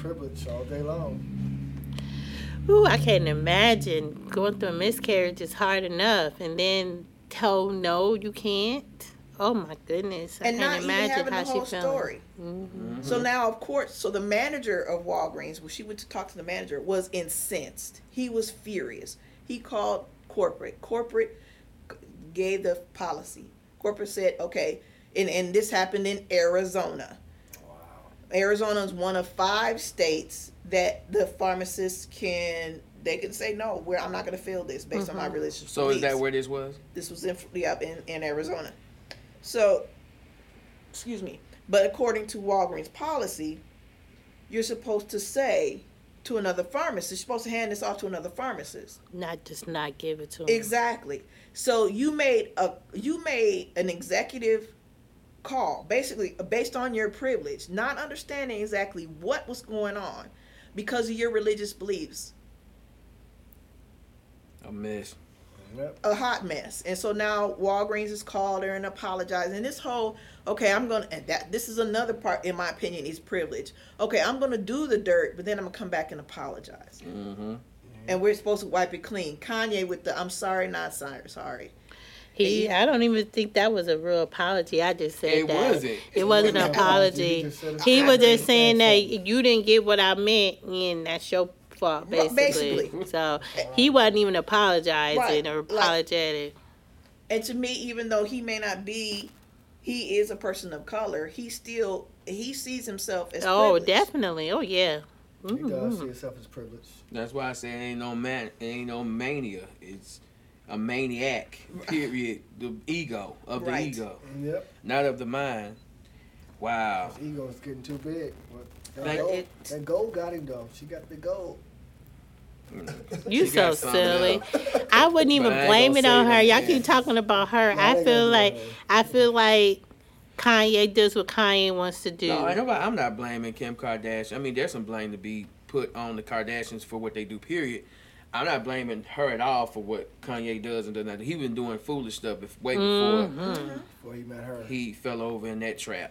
[SPEAKER 7] privilege all day long.
[SPEAKER 5] Ooh, I can't imagine going through a miscarriage is hard enough, and then told no, you can't. Oh my goodness! I
[SPEAKER 6] And not
[SPEAKER 5] can't
[SPEAKER 6] even
[SPEAKER 5] imagine
[SPEAKER 6] having
[SPEAKER 5] how
[SPEAKER 6] the
[SPEAKER 5] she
[SPEAKER 6] whole
[SPEAKER 5] feeling.
[SPEAKER 6] story.
[SPEAKER 5] Mm-hmm.
[SPEAKER 6] So now, of course, so the manager of Walgreens, when she went to talk to the manager, was incensed. He was furious. He called corporate. Corporate gave the policy. Corporate said, okay, and, and this happened in Arizona.
[SPEAKER 7] Wow.
[SPEAKER 6] Arizona is one of five states that the pharmacists can, they can say, no, we're, I'm not going to fill this based on my religious
[SPEAKER 4] So
[SPEAKER 6] beliefs.
[SPEAKER 4] is that where this was?
[SPEAKER 6] This was in, yeah, in, in Arizona. So, excuse me. But according to Walgreens policy, you're supposed to say to another pharmacist, you're supposed to hand this off to another pharmacist.
[SPEAKER 5] Not just not give it to him.
[SPEAKER 6] Exactly. So you made a you made an executive call, basically based on your privilege, not understanding exactly what was going on because of your religious beliefs.
[SPEAKER 4] A mess.
[SPEAKER 7] Yep.
[SPEAKER 6] A hot mess. And so now Walgreens has called her and apologized. And this whole, okay, I'm going to, and that, this is another part, in my opinion, is privilege. Okay, I'm going to do the dirt, but then I'm going to come back and apologize.
[SPEAKER 4] Mm-hmm.
[SPEAKER 6] And we're supposed to wipe it clean. Kanye with the, I'm sorry, not sorry, sorry.
[SPEAKER 5] He, I don't even think that was a real apology. I just said
[SPEAKER 4] It
[SPEAKER 5] that.
[SPEAKER 4] wasn't.
[SPEAKER 5] It wasn't an
[SPEAKER 7] He
[SPEAKER 5] apology.
[SPEAKER 7] just said it's
[SPEAKER 5] He was
[SPEAKER 7] fine.
[SPEAKER 5] just saying that
[SPEAKER 7] He said
[SPEAKER 5] you didn't get what I meant, and that's your fault,
[SPEAKER 6] Well,
[SPEAKER 5] basically.
[SPEAKER 6] basically.
[SPEAKER 5] So he wasn't even apologizing
[SPEAKER 6] Right.
[SPEAKER 5] or
[SPEAKER 6] Like-
[SPEAKER 5] apologetic.
[SPEAKER 6] And to me, even though he may not be, he is a person of color, he still, he sees himself as
[SPEAKER 5] Oh,
[SPEAKER 6] privileged.
[SPEAKER 5] definitely. Oh, yeah.
[SPEAKER 7] He does
[SPEAKER 5] Mhm.
[SPEAKER 7] see himself as privileged.
[SPEAKER 4] That's why I say it ain't no man, it ain't no mania. It's a maniac. Period. The ego of the
[SPEAKER 6] Right.
[SPEAKER 4] ego,
[SPEAKER 7] Yep.
[SPEAKER 4] not of the mind. Wow.
[SPEAKER 7] His ego's getting too big. But that,
[SPEAKER 4] Thank-
[SPEAKER 7] gold,
[SPEAKER 6] it-
[SPEAKER 7] that gold got him though. She got the gold.
[SPEAKER 5] You
[SPEAKER 4] She
[SPEAKER 5] so
[SPEAKER 4] got something
[SPEAKER 5] silly.
[SPEAKER 4] else.
[SPEAKER 5] I wouldn't even
[SPEAKER 4] But I ain't
[SPEAKER 5] blame
[SPEAKER 4] gonna
[SPEAKER 5] it
[SPEAKER 4] say
[SPEAKER 5] on her.
[SPEAKER 4] that,
[SPEAKER 5] Y'all
[SPEAKER 4] man.
[SPEAKER 5] keep talking about her.
[SPEAKER 7] No,
[SPEAKER 5] I
[SPEAKER 7] ain't
[SPEAKER 5] feel
[SPEAKER 7] gonna
[SPEAKER 5] like
[SPEAKER 7] do that.
[SPEAKER 5] I feel like Kanye does what Kanye wants to do.
[SPEAKER 4] No, ain't nobody, I'm not blaming Kim Kardashian. I mean, there's some blame to be put on the Kardashians for what they do, period. I'm not blaming her at all for what Kanye does and does not. He been doing foolish stuff bef- way before
[SPEAKER 5] Mhm.
[SPEAKER 7] Before he met her.
[SPEAKER 4] he fell over in that trap.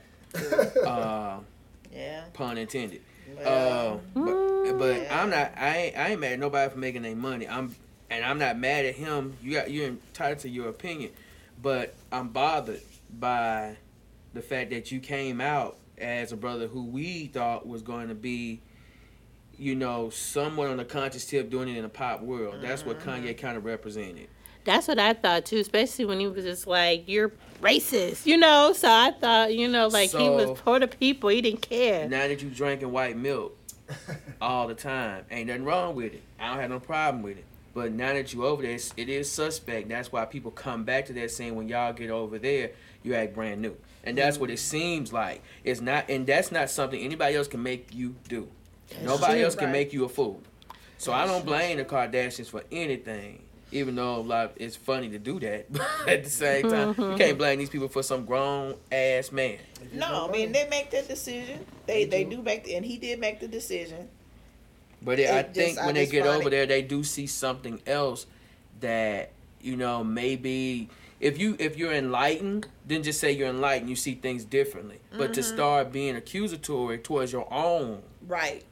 [SPEAKER 4] uh,
[SPEAKER 6] Yeah.
[SPEAKER 4] pun intended.
[SPEAKER 6] Well,
[SPEAKER 4] Uh, but but
[SPEAKER 6] Yeah.
[SPEAKER 4] I'm not. I ain't, I ain't mad at nobody for making their money. I'm and I'm not mad at him. You got you're entitled to your opinion, but I'm bothered by the fact that you came out as a brother who we thought was going to be, you know, someone on the conscious tip doing it in the pop world. That's what Kanye kind of represented.
[SPEAKER 5] That's what I thought too, especially when he was just like, "You're racist," you know. So I thought, you know, like he
[SPEAKER 4] So-
[SPEAKER 5] was for the people. He didn't care.
[SPEAKER 4] Now that you drinking white milk all the time, ain't nothing wrong with it. I don't have no problem with it. But now that you over there, it's- it is suspect. That's why people come back to that saying, when y'all get over there, you act brand new. And that's what it seems like. It's not, and that's not something anybody else can make you do. Nobody
[SPEAKER 6] true,
[SPEAKER 4] else can
[SPEAKER 6] right.
[SPEAKER 4] make you a fool. So I don't blame the Kardashians for anything. Even though a lot, it's funny to do that, but at the same time, you can't blame these people for some grown ass man.
[SPEAKER 6] no, I mean, they make that decision. They they do make, and he did make the decision.
[SPEAKER 4] But it, I
[SPEAKER 6] It just-
[SPEAKER 4] think
[SPEAKER 6] I
[SPEAKER 4] when they
[SPEAKER 6] just
[SPEAKER 4] get
[SPEAKER 6] find
[SPEAKER 4] over
[SPEAKER 6] it-
[SPEAKER 4] there, they do see something else that, you know, maybe if you if you're enlightened, then just say you're enlightened. You see things differently. But to
[SPEAKER 6] Mm-hmm.
[SPEAKER 4] start being accusatory towards your own
[SPEAKER 6] Right.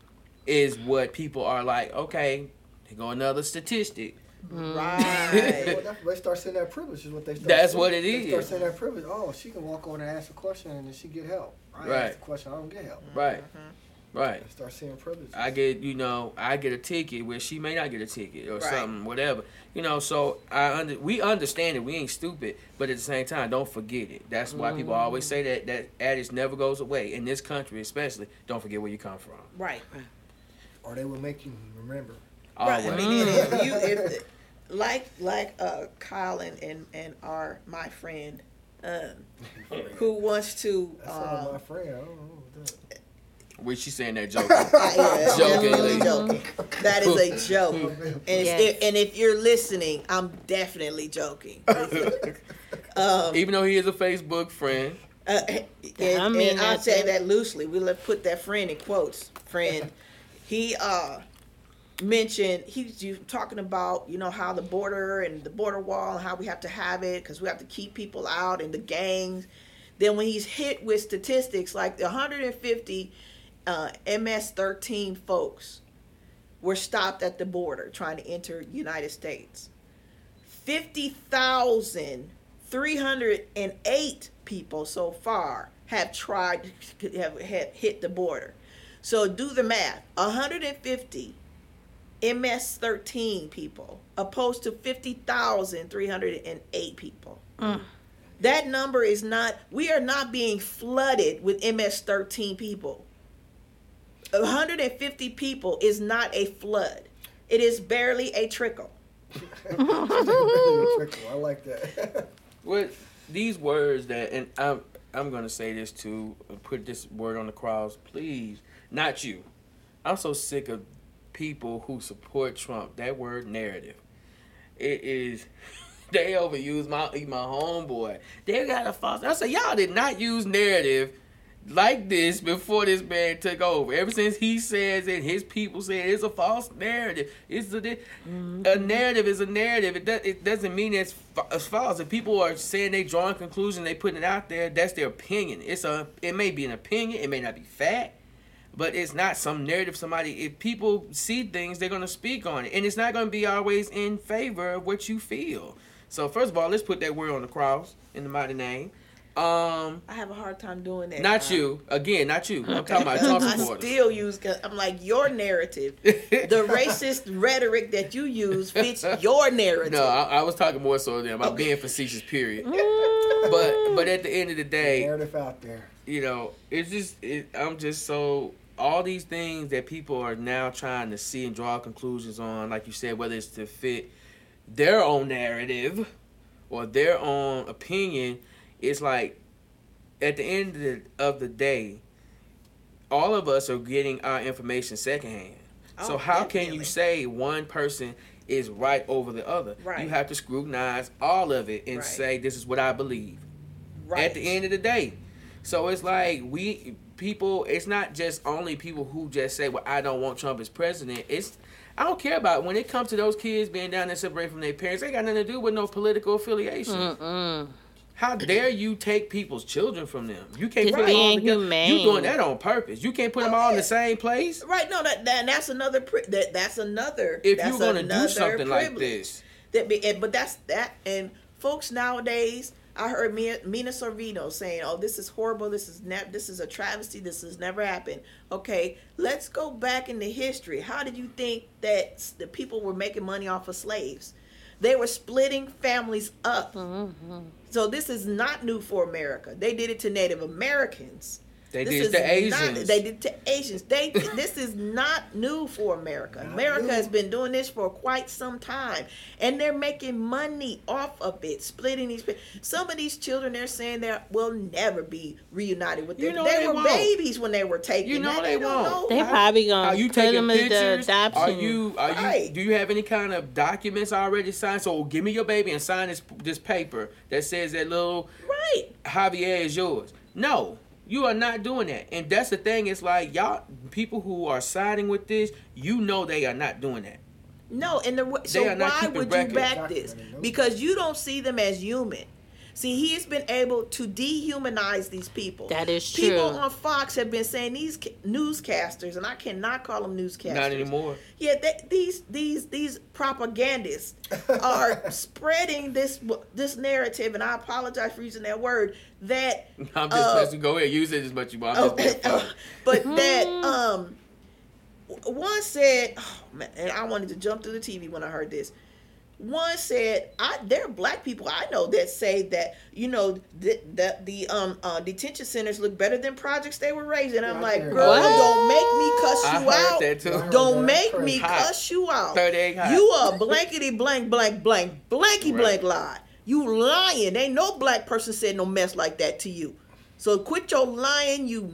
[SPEAKER 4] is what people are like. Okay, here go another statistic.
[SPEAKER 6] Right.
[SPEAKER 7] Well, that's, they start saying that privilege is what they start
[SPEAKER 4] That's
[SPEAKER 7] saying.
[SPEAKER 4] what it
[SPEAKER 7] They start
[SPEAKER 4] is.
[SPEAKER 7] saying that privilege. Oh, she can walk over and ask a question and then she get help. I
[SPEAKER 4] Right.
[SPEAKER 7] ask the question, I don't get help.
[SPEAKER 4] Right, right.
[SPEAKER 7] They start seeing privilege.
[SPEAKER 4] I get, you know, I get a ticket where she may not get a ticket or
[SPEAKER 6] Right.
[SPEAKER 4] something, whatever. You know, so I under, we understand it. We ain't stupid, but at the same time, don't forget it. That's why people always say that that adage never goes away in this country, especially. Don't forget where you come from.
[SPEAKER 6] Right.
[SPEAKER 7] Or they will make you remember.
[SPEAKER 4] Always.
[SPEAKER 6] Right. I mean, and if you if like like uh Kyle and and, and our my friend um who wants to
[SPEAKER 7] That's not my
[SPEAKER 6] um
[SPEAKER 7] friend. I don't know what that.
[SPEAKER 4] Which she saying that joke.
[SPEAKER 6] yeah,
[SPEAKER 4] Jokingly.
[SPEAKER 6] definitely joking. That is a joke. And, it's,
[SPEAKER 5] Yes.
[SPEAKER 6] and if you're listening, I'm definitely joking. um,
[SPEAKER 4] Even though he is a Facebook friend.
[SPEAKER 6] Uh, and,
[SPEAKER 5] I mean,
[SPEAKER 6] and I'll
[SPEAKER 5] that's
[SPEAKER 6] say
[SPEAKER 5] it.
[SPEAKER 6] that loosely. We let put that friend in quotes. Friend, he uh mentioned he's you talking about you know how the border and the border wall and how we have to have it because we have to keep people out and the gangs. Then when he's hit with statistics like one hundred fifty uh, M S thirteen folks were stopped at the border trying to enter United States. fifty thousand three hundred eight people so far have tried to have, have hit the border. So do the math. one hundred fifty M S thirteen people opposed to fifty thousand three hundred eight people.
[SPEAKER 5] Mm.
[SPEAKER 6] That number is not, we are not being flooded with M S thirteen people. one hundred fifty people is not a flood. It is barely a trickle.
[SPEAKER 7] I like that.
[SPEAKER 4] With these words that, and I'm I'm gonna say this too, put this word on the cross, please, not you. I'm so sick of people who support Trump. That word narrative, it is. They overuse my my homeboy. They got a false. I say y'all did not use narrative like this before this man took over. Ever since he says it, his people say it's a false narrative. It's a, mm-hmm. a narrative is a narrative. It does, it doesn't mean it's, it's false. If people are saying they drawing conclusions, they putting it out there. That's their opinion. It's a. It may be an opinion. It may not be fact. But it's not some narrative. Somebody, if people see things, they're gonna speak on it, and it's not gonna be always in favor of what you feel. So first of all, let's put that word on the cross in the mighty name. Um,
[SPEAKER 6] I have a hard time doing that.
[SPEAKER 4] Not you. Again, not you. I'm talking about Trump
[SPEAKER 6] I
[SPEAKER 4] supporters.
[SPEAKER 6] still use, cause I'm like, your narrative, the racist rhetoric that you use fits your narrative.
[SPEAKER 4] No, I, I was talking more so than about okay. being facetious, period. but but at the end of the day,
[SPEAKER 7] the narrative out there.
[SPEAKER 4] You know, it's just, it, I'm just so, all these things that people are now trying to see and draw conclusions on, like you said, whether it's to fit their own narrative or their own opinion, it's like at the end of the, of the day, all of us are getting our information secondhand. Oh, so how definitely. Can you say one person is right over the other?
[SPEAKER 6] Right.
[SPEAKER 4] You have to scrutinize all of it and right. say, this is what I believe. Right. At the end of the day. So it's like we people, it's not just only people who just say, well, I don't want Trump as president. It's I don't care about it. When it comes to those kids being down there separated from their parents, they got nothing to do with no political affiliation. Mm-mm. How dare you take people's children from them? You can't
[SPEAKER 5] Just
[SPEAKER 4] put them all together.
[SPEAKER 5] Humane.
[SPEAKER 4] You doing that on purpose. You can't put them all in the same place.
[SPEAKER 6] Right? No, that, that that's another pri- that that's another.
[SPEAKER 4] If
[SPEAKER 6] that's
[SPEAKER 4] you're gonna do something
[SPEAKER 6] privilege.
[SPEAKER 4] like this,
[SPEAKER 6] that be, and, but that's that. And folks nowadays, I heard Mina, Mina Sorvino saying, "Oh, this is horrible. This is ne- This is a travesty. This has never happened." Okay, let's go back into history. How did you think that the people were making money off of slaves? They were splitting families up. Mm-hmm. So this is not new for America. They did it to Native Americans.
[SPEAKER 4] They
[SPEAKER 6] this
[SPEAKER 4] did it to Asians.
[SPEAKER 6] Not, they did it to Asians. They this is not new for America. Not America new. has been doing this for quite some time, and they're making money off of it, splitting these. Some of these children, they're saying they will never be reunited with them.
[SPEAKER 4] You know
[SPEAKER 6] they,
[SPEAKER 4] they
[SPEAKER 6] were
[SPEAKER 4] won't.
[SPEAKER 6] babies when they were taken.
[SPEAKER 4] You know
[SPEAKER 6] now,
[SPEAKER 4] they,
[SPEAKER 6] they
[SPEAKER 4] won't.
[SPEAKER 6] Know.
[SPEAKER 5] They probably gonna
[SPEAKER 4] are you
[SPEAKER 5] put
[SPEAKER 4] taking
[SPEAKER 5] them as the
[SPEAKER 4] pictures?
[SPEAKER 5] adoption.
[SPEAKER 4] Are you? Are
[SPEAKER 6] right.
[SPEAKER 4] you? Do you have any kind of documents already signed? So give me your baby and sign this this paper that says that little
[SPEAKER 6] right
[SPEAKER 4] Javier is yours. No. You are not doing that. And that's the thing. It's like, y'all, people who are siding with this, you know they are not doing that.
[SPEAKER 6] No, and the, so why would you back this? Because you don't see them as human. See, he's been able to dehumanize these people.
[SPEAKER 5] That is true.
[SPEAKER 6] People on Fox have been saying, these newscasters, and I cannot call them newscasters.
[SPEAKER 4] Not anymore.
[SPEAKER 6] Yeah, they, these these these propagandists are spreading this this narrative, and I apologize for using that word. That
[SPEAKER 4] I'm just
[SPEAKER 6] uh,
[SPEAKER 4] letting go ahead, use it as much as you want. I'm just
[SPEAKER 6] uh, but that um, one said, oh, man, and I wanted to jump through the T V when I heard this. One said, "I there are black people I know that say that you know that the, the um uh, detention centers look better than projects they were raised." And I'm
[SPEAKER 7] yeah,
[SPEAKER 6] like, "Girl,
[SPEAKER 5] what?
[SPEAKER 6] don't make me cuss
[SPEAKER 4] I
[SPEAKER 6] you
[SPEAKER 4] heard
[SPEAKER 6] out.
[SPEAKER 4] That too.
[SPEAKER 6] Don't make
[SPEAKER 7] that.
[SPEAKER 6] me
[SPEAKER 4] Hot.
[SPEAKER 6] cuss you out.
[SPEAKER 4] thirty-eight hot.
[SPEAKER 6] You are blankety blank blank blank blanky
[SPEAKER 4] Right.
[SPEAKER 6] blank lie. You lying. Ain't no black person said no mess like that to you. So quit your lying, you."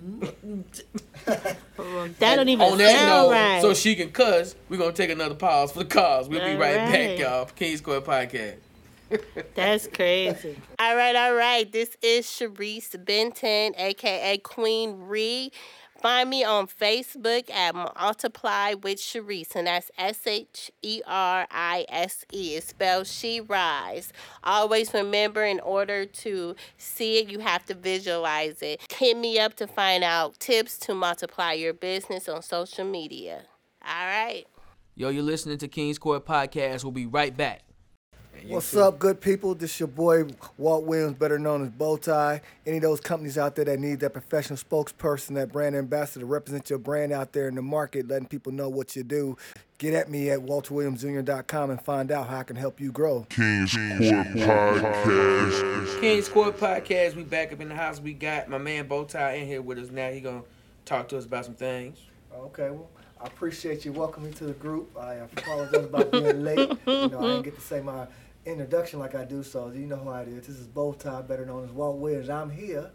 [SPEAKER 5] That don't even
[SPEAKER 4] On that
[SPEAKER 5] sound
[SPEAKER 4] note,
[SPEAKER 5] right.
[SPEAKER 4] so she can cuss, we're going to take another pause for the cause. We'll be
[SPEAKER 5] All
[SPEAKER 4] right,
[SPEAKER 5] right.
[SPEAKER 4] back, y'all. King's Court Podcast.
[SPEAKER 5] That's crazy. All right, all right. This is Sharice Benton, a k a. Queen Ree, Find me on Facebook at Multiply with Sharice, and that's S H E R I S E. It's spelled She Rise. Always remember, in order to see it, you have to visualize it. Hit me up to find out tips to multiply your business on social media. All right.
[SPEAKER 4] Yo, you're listening to King's Court Podcast. We'll be right back.
[SPEAKER 7] What's up, good people? This your boy, Walt Williams, better known as Bowtie. Any of those companies out there that need that professional spokesperson, that brand ambassador to represent your brand out there in the market, letting people know what you do, get at me at walter williams junior dot com and find out how I can help you grow.
[SPEAKER 3] King's Court Podcast.
[SPEAKER 4] King's Court Podcast. We back up in the house. We got my man Bowtie in here with us now. He gonna talk to us about some things.
[SPEAKER 7] Okay, well, I appreciate you welcoming me to the group. I apologize about being late. You know, I didn't get to say my introduction like I do, so you know how it is. This is Bowtie, better known as Walt Williams. I'm here.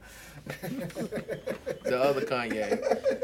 [SPEAKER 4] The other Kanye.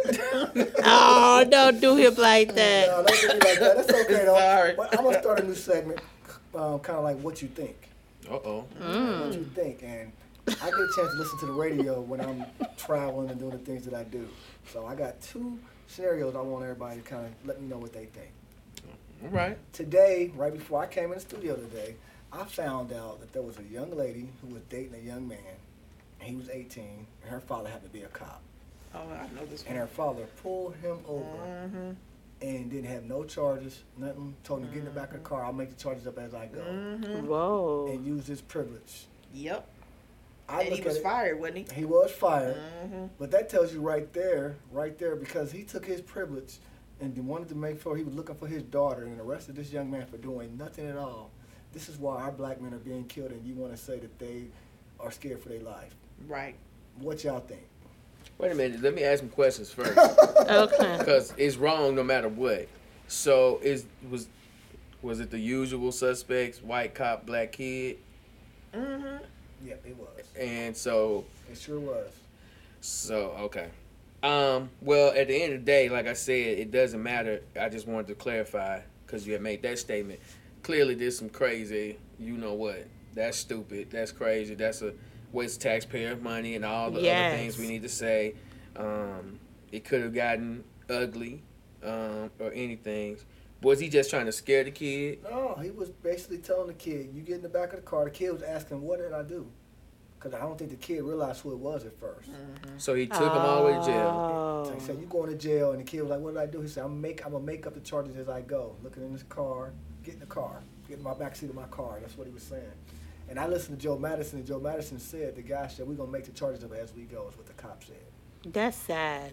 [SPEAKER 5] Oh, don't do him like that.
[SPEAKER 7] No, don't do me like that. That's okay, though.
[SPEAKER 4] Sorry.
[SPEAKER 7] But I'm going to start a new segment, um, kind of like what you think.
[SPEAKER 4] Uh-oh.
[SPEAKER 5] Mm.
[SPEAKER 7] What you think. And I get a chance to listen to the radio when I'm traveling and doing the things that I do. So I got two scenarios I want everybody to kind of let me know what they think.
[SPEAKER 4] All right.
[SPEAKER 7] Today, right before I came in the studio today, I found out that there was a young lady who was dating a young man. He was eighteen, and her father happened to be a cop.
[SPEAKER 6] Oh, I know this
[SPEAKER 7] And
[SPEAKER 6] one.
[SPEAKER 7] her father pulled him over
[SPEAKER 6] Mm-hmm.
[SPEAKER 7] and didn't have no charges, nothing, told him to get in the back of the car, I'll make the charges up as I go,
[SPEAKER 6] Mm-hmm.
[SPEAKER 5] Whoa.
[SPEAKER 7] and use his privilege.
[SPEAKER 6] Yep.
[SPEAKER 7] I
[SPEAKER 6] And
[SPEAKER 7] look
[SPEAKER 6] he was
[SPEAKER 7] at it-
[SPEAKER 6] fired, wasn't he?
[SPEAKER 7] He was fired,
[SPEAKER 6] Mm-hmm.
[SPEAKER 7] but that tells you right there, right there, because he took his privilege and wanted to make sure he was looking for his daughter and arrested this young man for doing nothing at all. This is why our black men are being killed, and you want to say that they are scared for their life.
[SPEAKER 6] Right.
[SPEAKER 7] What y'all think?
[SPEAKER 4] Wait a minute. Let me ask some questions first.
[SPEAKER 5] Okay.
[SPEAKER 4] Because it's wrong no matter what. So is was was it the usual suspects, white cop, black kid?
[SPEAKER 6] Mm-hmm.
[SPEAKER 7] Yeah, it was.
[SPEAKER 4] And so
[SPEAKER 7] It sure was.
[SPEAKER 4] So, okay. Um, well, at the end of the day, like I said, it doesn't matter. I just wanted to clarify because you had made that statement. Clearly, there's some crazy, you know what. That's stupid. That's crazy. That's a waste of taxpayer money and all the
[SPEAKER 5] Yes.
[SPEAKER 4] other things we need to say. Um, it could have gotten ugly um, or anything. Was he just trying to scare the kid?
[SPEAKER 7] No, he was basically telling the kid, you get in the back of the car. The kid was asking, what did I do? Because I don't think the kid realized who it was at first.
[SPEAKER 4] So he took him all the way to jail.
[SPEAKER 5] Oh.
[SPEAKER 7] So he said, you going to jail. And the kid was like, what did I do? He said, I'm make, I'm going to make up the charges as I go. Looking in his car, get in the car, get in my back seat of my car. That's what he was saying. And I listened to Joe Madison, and Joe Madison said, the guy said, we're going to make the charges up as we go, is what the cop said.
[SPEAKER 5] That's sad.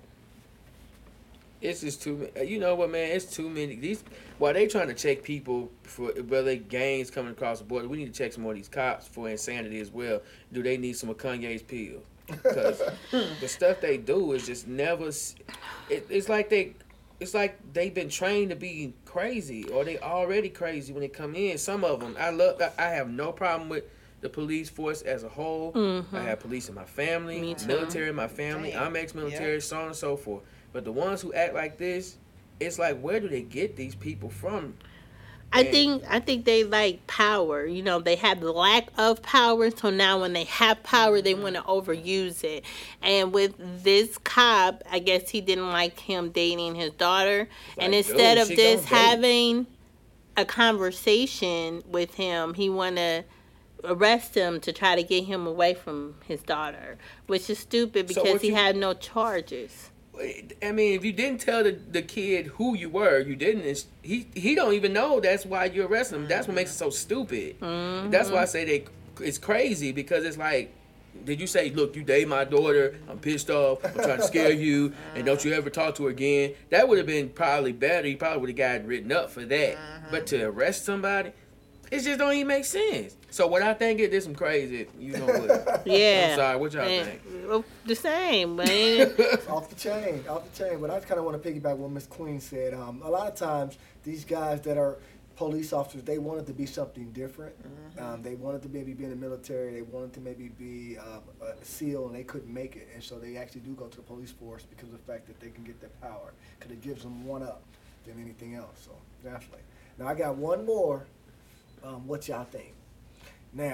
[SPEAKER 4] It's just too many. You know what, man? It's too many. These while they trying to check people for whether gangs coming across the border, we need to check some more of these cops for insanity as well. Do they need some of Kanye's pill? Because the stuff they do is just never. s- It, it's like they, it's like they've been trained to be crazy, or they already crazy when they come in. Some of them, I love. I- I have no problem with the police force as a whole.
[SPEAKER 5] Mhm.
[SPEAKER 4] I have police in my family,
[SPEAKER 5] Me too.
[SPEAKER 4] military in my family.
[SPEAKER 6] Damn.
[SPEAKER 4] I'm ex-military, so on and so forth. But the ones who act like this, it's like, where do they get these people from?
[SPEAKER 5] I
[SPEAKER 4] And-
[SPEAKER 5] think I think they like power. You know, they have the lack of power, so now when they have power, they want to overuse it. And with this cop, I guess he didn't like him dating his daughter, and
[SPEAKER 4] Like,
[SPEAKER 5] instead
[SPEAKER 4] dude,
[SPEAKER 5] of
[SPEAKER 4] she
[SPEAKER 5] just
[SPEAKER 4] gonna date.
[SPEAKER 5] having a conversation with him, he want to arrest him to try to get him away from his daughter, which is stupid
[SPEAKER 4] So
[SPEAKER 5] because
[SPEAKER 4] what
[SPEAKER 5] he
[SPEAKER 4] you-
[SPEAKER 5] had no charges.
[SPEAKER 4] I mean, if you didn't tell the, the kid who you were, you didn't. it's- He he don't even know that's why you arrested him. That's what makes it so stupid. That's why I say they it's crazy because it's like, did you say, look, you date my daughter, I'm pissed off, I'm trying to scare you, and don't you ever talk to her again? That would have been probably better. You probably would have gotten written up for that. But to arrest somebody, it just don't even make sense. So what I think it is some crazy, you know what?
[SPEAKER 5] Yeah.
[SPEAKER 4] I'm sorry, what y'all
[SPEAKER 5] And-
[SPEAKER 4] think?
[SPEAKER 5] well, the same, but
[SPEAKER 7] Off the chain, off the chain. But I kind of want to piggyback what Miss Queen said. Um, a lot of times, these guys that are police officers, they wanted to be something different. Um, they wanted to maybe be in the military. They wanted to maybe be um, a SEAL, and they couldn't make it. And so they actually do go to the police force because of the fact that they can get their power, because it gives them one up than anything else. So definitely. Now I got one more. Um, what y'all think? Now,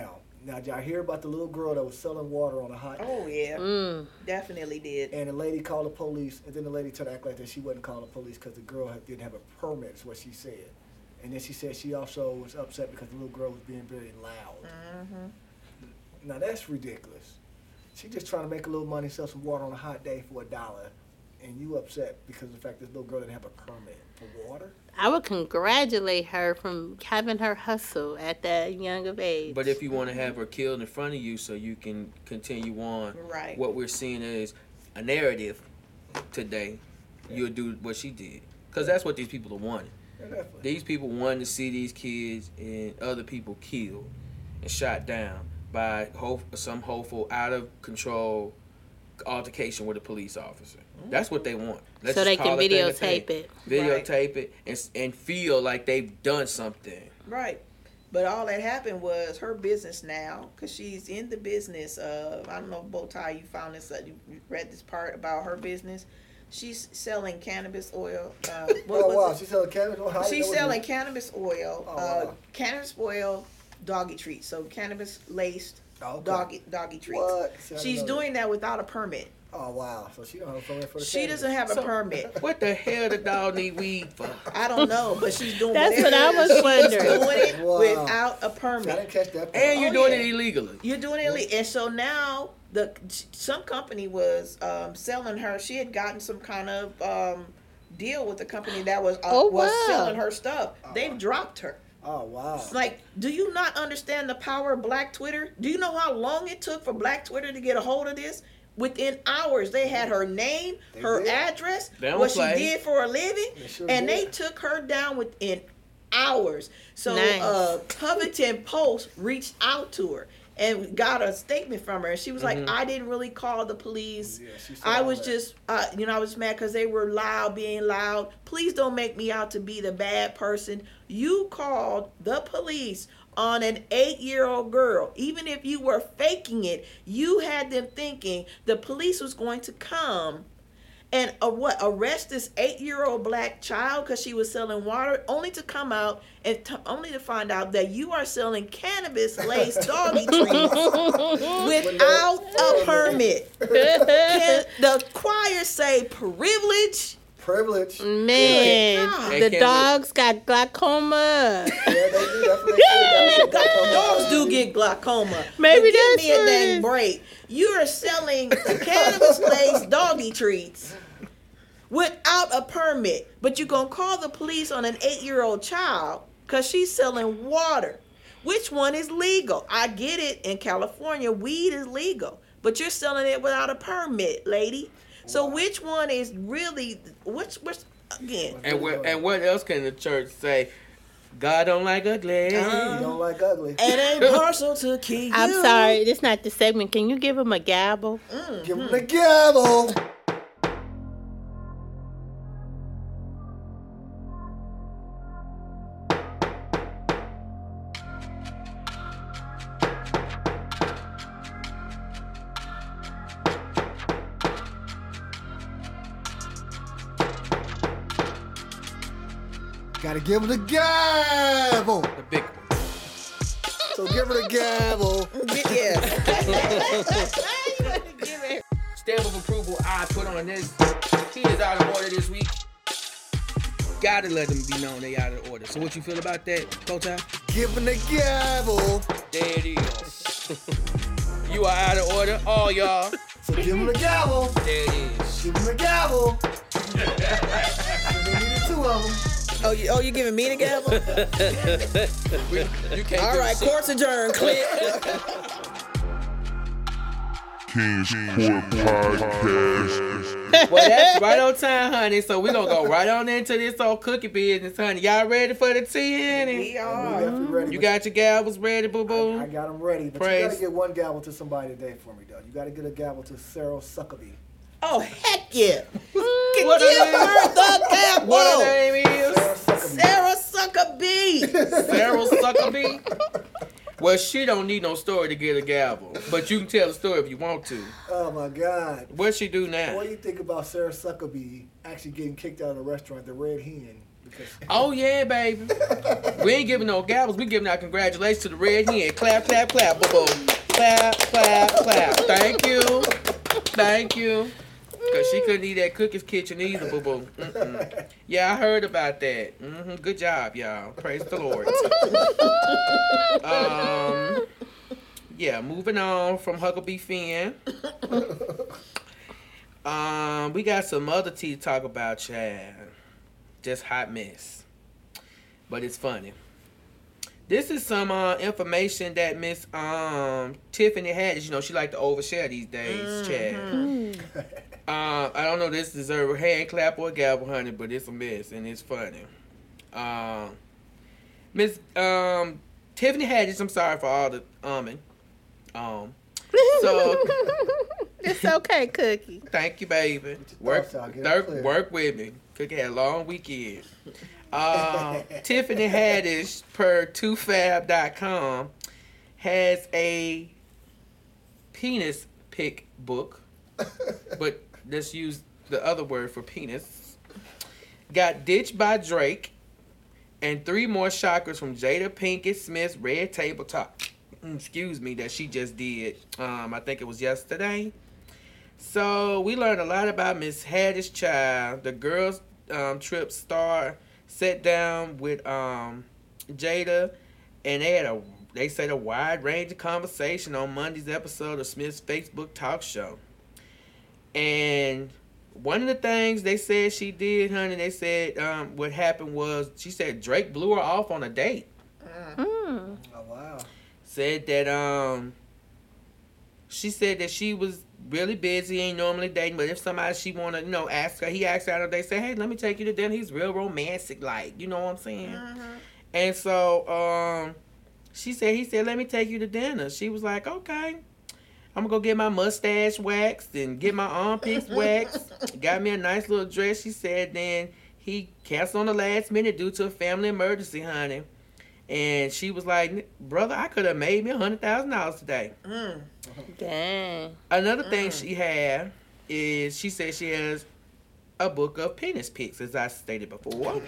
[SPEAKER 7] Now, did y'all hear about the little girl that was selling water on a hot
[SPEAKER 6] Oh yeah,
[SPEAKER 5] Mm.
[SPEAKER 6] definitely did.
[SPEAKER 7] and the lady called the police, and then the lady tried to act like that she wasn't calling the police because the girl had, didn't have a permit, is what she said. And then she said she also was upset because the little girl was being very loud.
[SPEAKER 6] Mm-hmm.
[SPEAKER 7] Now, that's ridiculous. She just trying to make a little money, sell some water on a hot day for a dollar, and you upset because of the fact this little girl didn't have a permit for water?
[SPEAKER 5] I would congratulate her from having her hustle at that young of age.
[SPEAKER 4] But if you want to have her killed in front of you so you can continue on,
[SPEAKER 6] Right.
[SPEAKER 4] what we're seeing is a narrative today, you'll do what she did. Because that's what these people are wanting.
[SPEAKER 7] Yeah, definitely.
[SPEAKER 4] These people wanting to see these kids and other people killed and shot down by hope, some hopeful, out of control altercation with a police officer. That's what they want. Let's
[SPEAKER 5] so
[SPEAKER 4] just
[SPEAKER 5] they can
[SPEAKER 4] call it thing a
[SPEAKER 5] videotape
[SPEAKER 4] thing.
[SPEAKER 5] it.
[SPEAKER 4] Videotape it and, and feel like they've done something.
[SPEAKER 6] Right. But all that happened was her business now, because she's in the business of, I don't know, Bowtie, you found this, uh, you read this part about her business. She's selling cannabis oil. Uh, what
[SPEAKER 7] Oh,
[SPEAKER 6] was
[SPEAKER 7] wow.
[SPEAKER 6] it?
[SPEAKER 7] She's selling cannabis oil? How you
[SPEAKER 6] She's
[SPEAKER 7] know what
[SPEAKER 6] selling
[SPEAKER 7] you-
[SPEAKER 6] cannabis oil,
[SPEAKER 7] Oh,
[SPEAKER 6] uh,
[SPEAKER 7] wow.
[SPEAKER 6] cannabis oil doggy treats. So cannabis laced
[SPEAKER 7] Oh, okay.
[SPEAKER 6] doggy doggy treats.
[SPEAKER 7] What? See, I didn't
[SPEAKER 6] She's
[SPEAKER 7] know that.
[SPEAKER 6] doing that without a permit.
[SPEAKER 7] Oh, wow. So she don't have a permit for the
[SPEAKER 6] She
[SPEAKER 7] cannabis.
[SPEAKER 6] doesn't have a
[SPEAKER 4] So-
[SPEAKER 6] permit.
[SPEAKER 4] What the hell the dog need weed for?
[SPEAKER 6] I don't know, but she's doing
[SPEAKER 5] That's
[SPEAKER 6] whatever.
[SPEAKER 5] what I was
[SPEAKER 6] She's
[SPEAKER 5] wondering.
[SPEAKER 6] doing it
[SPEAKER 7] Wow.
[SPEAKER 6] without a
[SPEAKER 7] See, I
[SPEAKER 6] permit.
[SPEAKER 7] didn't catch that part.
[SPEAKER 4] And you're
[SPEAKER 6] Oh,
[SPEAKER 4] doing
[SPEAKER 6] yeah.
[SPEAKER 4] it illegally.
[SPEAKER 6] You're doing it, ille- and so now the some company was um, selling her. She had gotten some kind of um, deal with the company that was uh,
[SPEAKER 5] Oh,
[SPEAKER 6] was
[SPEAKER 5] wow.
[SPEAKER 6] selling her stuff. They've dropped her.
[SPEAKER 7] Oh, wow.
[SPEAKER 6] Like, do you not understand the power of Black Twitter? Do you know how long it took for Black Twitter to get a hold of this? Within hours, they had her name,
[SPEAKER 7] They
[SPEAKER 6] her
[SPEAKER 7] did.
[SPEAKER 6] address,
[SPEAKER 4] They don't
[SPEAKER 6] what
[SPEAKER 4] play.
[SPEAKER 6] she did for a living,
[SPEAKER 7] They sure
[SPEAKER 6] and they
[SPEAKER 7] did.
[SPEAKER 6] took her down within hours. So,
[SPEAKER 5] Nice.
[SPEAKER 6] uh, Huffington Post reached out to her and got a statement from her, and she was
[SPEAKER 4] Mm-hmm.
[SPEAKER 6] like, "I didn't really call the police.
[SPEAKER 7] Yeah, she said
[SPEAKER 6] I
[SPEAKER 7] all
[SPEAKER 6] was
[SPEAKER 7] that.
[SPEAKER 6] just, uh, you know, I was mad because they were loud, being loud. Please don't make me out to be the bad person. You called the police on an eight-year-old girl. Even if you were faking it, you had them thinking the police was going to come and uh, what arrest this eight-year-old black child because she was selling water, only to come out and t- only to find out that you are selling cannabis-laced doggy treats without a permit. Can the choir say privilege?
[SPEAKER 7] Privilege.
[SPEAKER 5] Man,
[SPEAKER 6] God.
[SPEAKER 4] They
[SPEAKER 5] the
[SPEAKER 4] can't
[SPEAKER 5] dogs got glaucoma.
[SPEAKER 7] Yeah, they do. Definitely.
[SPEAKER 6] Dogs do get glaucoma.
[SPEAKER 5] Maybe
[SPEAKER 6] but give
[SPEAKER 5] that's
[SPEAKER 6] me a
[SPEAKER 5] what it
[SPEAKER 6] dang
[SPEAKER 5] is.
[SPEAKER 6] break. You are selling cannabis-laced doggy treats without a permit, but you're gonna call the police on an eight-year-old child because she's selling water. Which one is legal? I get it. In California, weed is legal, but you're selling it without a permit, lady. So which one is really which? Which again?
[SPEAKER 4] And what and what else can the church say? God don't like ugly.
[SPEAKER 7] You don't like ugly.
[SPEAKER 6] It ain't partial to kill you.
[SPEAKER 5] I'm sorry, this not the segment. Can you give him a gavel?
[SPEAKER 7] Give him the gavel. Gotta give him the gavel.
[SPEAKER 4] The big one.
[SPEAKER 7] So give her the gavel.
[SPEAKER 6] Yeah.
[SPEAKER 4] Stamp of approval I put on this. He is out of order this week. Gotta let them be known they out of order. So what you feel about that, Kota?
[SPEAKER 7] Give him the gavel.
[SPEAKER 4] There it is. You are out of order, all y'all.
[SPEAKER 7] So give him the gavel.
[SPEAKER 4] There it is.
[SPEAKER 7] Give him the gavel. So they needed two of them.
[SPEAKER 6] Oh, you, oh, you giving me the gavel?
[SPEAKER 4] You can't
[SPEAKER 6] All
[SPEAKER 4] do
[SPEAKER 6] right,
[SPEAKER 4] shit.
[SPEAKER 6] court's adjourned. Click.
[SPEAKER 3] King's Court Podcast.
[SPEAKER 4] Well, that's right on time, honey. So we're gonna go right on into this old cookie business, honey. Y'all ready for the tea, honey?
[SPEAKER 6] We
[SPEAKER 7] We
[SPEAKER 6] are.
[SPEAKER 7] definitely ready.
[SPEAKER 4] You
[SPEAKER 7] but
[SPEAKER 4] got your gavels ready, boo
[SPEAKER 7] I,
[SPEAKER 4] boo?
[SPEAKER 7] I got them ready. But
[SPEAKER 4] Praise.
[SPEAKER 7] you gotta get one gavel to somebody today for me, though. You gotta get a gavel to Sarah Suckaby.
[SPEAKER 6] Oh, heck yeah.
[SPEAKER 4] What
[SPEAKER 6] Give
[SPEAKER 4] her
[SPEAKER 6] her the gavel.
[SPEAKER 4] What her name is?
[SPEAKER 7] Sarah Suckaby.
[SPEAKER 6] Sarah Suckaby.
[SPEAKER 4] Sarah Suckaby. Well, she don't need no story to get a gavel, but you can tell the story if you want to.
[SPEAKER 7] Oh my God.
[SPEAKER 4] What she do now?
[SPEAKER 7] What do you think about Sarah Suckaby actually getting kicked out of the restaurant, the Red Hen, Because
[SPEAKER 4] Oh yeah, baby. We ain't giving no gavels. We giving out congratulations to the red hen. Clap, clap, clap, boo boo. Clap, clap, clap. Thank you, thank you. Cause she couldn't eat at Cookie's Kitchen either, boo boo. Mm-mm. Yeah, I heard about that. Mm-hmm. Good job, y'all. Praise the Lord. um, yeah. Moving on from Huckabee Finn. Um, we got some other tea to talk about, Chad. Just hot mess, but it's funny. This is some uh, information that Miss um, Tiffany Haddish, you know, she like to overshare these days, Chad. Uh, I don't know if this deserves a hand clap or a gavel, honey, but it's a mess and it's funny. Um, Miss um, Tiffany Haddish, I'm sorry for all the umming. Um, so
[SPEAKER 5] It's okay, Cookie.
[SPEAKER 4] thank you, baby. Work,
[SPEAKER 7] thoughts out, get it
[SPEAKER 4] work,
[SPEAKER 7] clear.
[SPEAKER 4] work with me. Cookie had a long weekend. Uh, Tiffany Haddish, per two fab dot com, has a penis pic book, but let's use the other word for penis. Got ditched by Drake, and three more shockers from Jada Pinkett Smith's Red Table Talk. Excuse me, that she just did. Um, I think it was yesterday. So we learned a lot about Miss Haddish Child. The girls um, trip star sat down with um, Jada, and they had a they said a wide range of conversation on Monday's episode of Smith's Facebook talk show. And one of the things they said she did, honey, they said um, what happened was she said Drake blew her off on a date.
[SPEAKER 5] Mm.
[SPEAKER 7] Oh wow.
[SPEAKER 4] Said that um she said that she was really busy, ain't normally dating, but if somebody she wanna, you know, ask her, he asked her out, they say, hey, let me take you to dinner. He's real romantic, like, you know what I'm saying?
[SPEAKER 6] Mm-hmm.
[SPEAKER 4] And so um she said, he said, let me take you to dinner. She was like, okay. I'm gonna go get my mustache waxed and get my armpits waxed. Got me a nice little dress. She said then he canceled on the last minute due to a family emergency, honey. And she was like, brother, I could have made me a hundred thousand dollars today.
[SPEAKER 6] Mm.
[SPEAKER 5] Dang.
[SPEAKER 4] Another thing she had is she said she has a book of penis pics, as I stated before.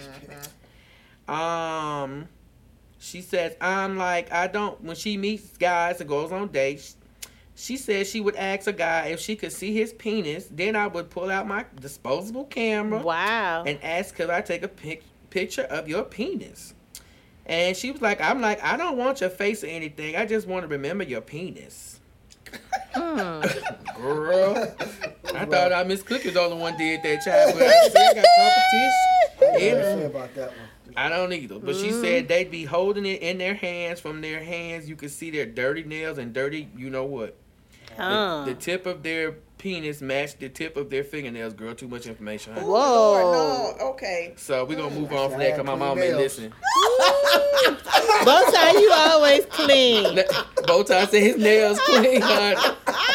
[SPEAKER 4] Um, she says, I'm like, I don't, when she meets guys and goes on dates, she says she would ask a guy if she could see his penis. Then I would pull out my disposable camera
[SPEAKER 5] Wow.
[SPEAKER 4] and ask, could I take a pic- picture of your penis? And she was like, I'm like, I don't want your face or anything. I just want to remember your penis.
[SPEAKER 5] Mm.
[SPEAKER 4] Girl, I thought I Miss Cookie was the only one did that, child. But I see I got competition.
[SPEAKER 7] I don't know what to
[SPEAKER 4] Yeah.
[SPEAKER 7] say about that one.
[SPEAKER 4] I don't either. But she said they'd be holding it in their hands. From their hands, you could see their dirty nails and dirty, you know what.
[SPEAKER 5] Huh.
[SPEAKER 4] The, the tip of their penis matched the tip of their fingernails. Girl, too much information, honey.
[SPEAKER 6] Whoa.
[SPEAKER 5] Whoa.
[SPEAKER 6] No. Okay.
[SPEAKER 4] So we're going to move on from that because my mama ain't listening.
[SPEAKER 5] Both times you always clean.
[SPEAKER 4] Both times said his nails clean, honey.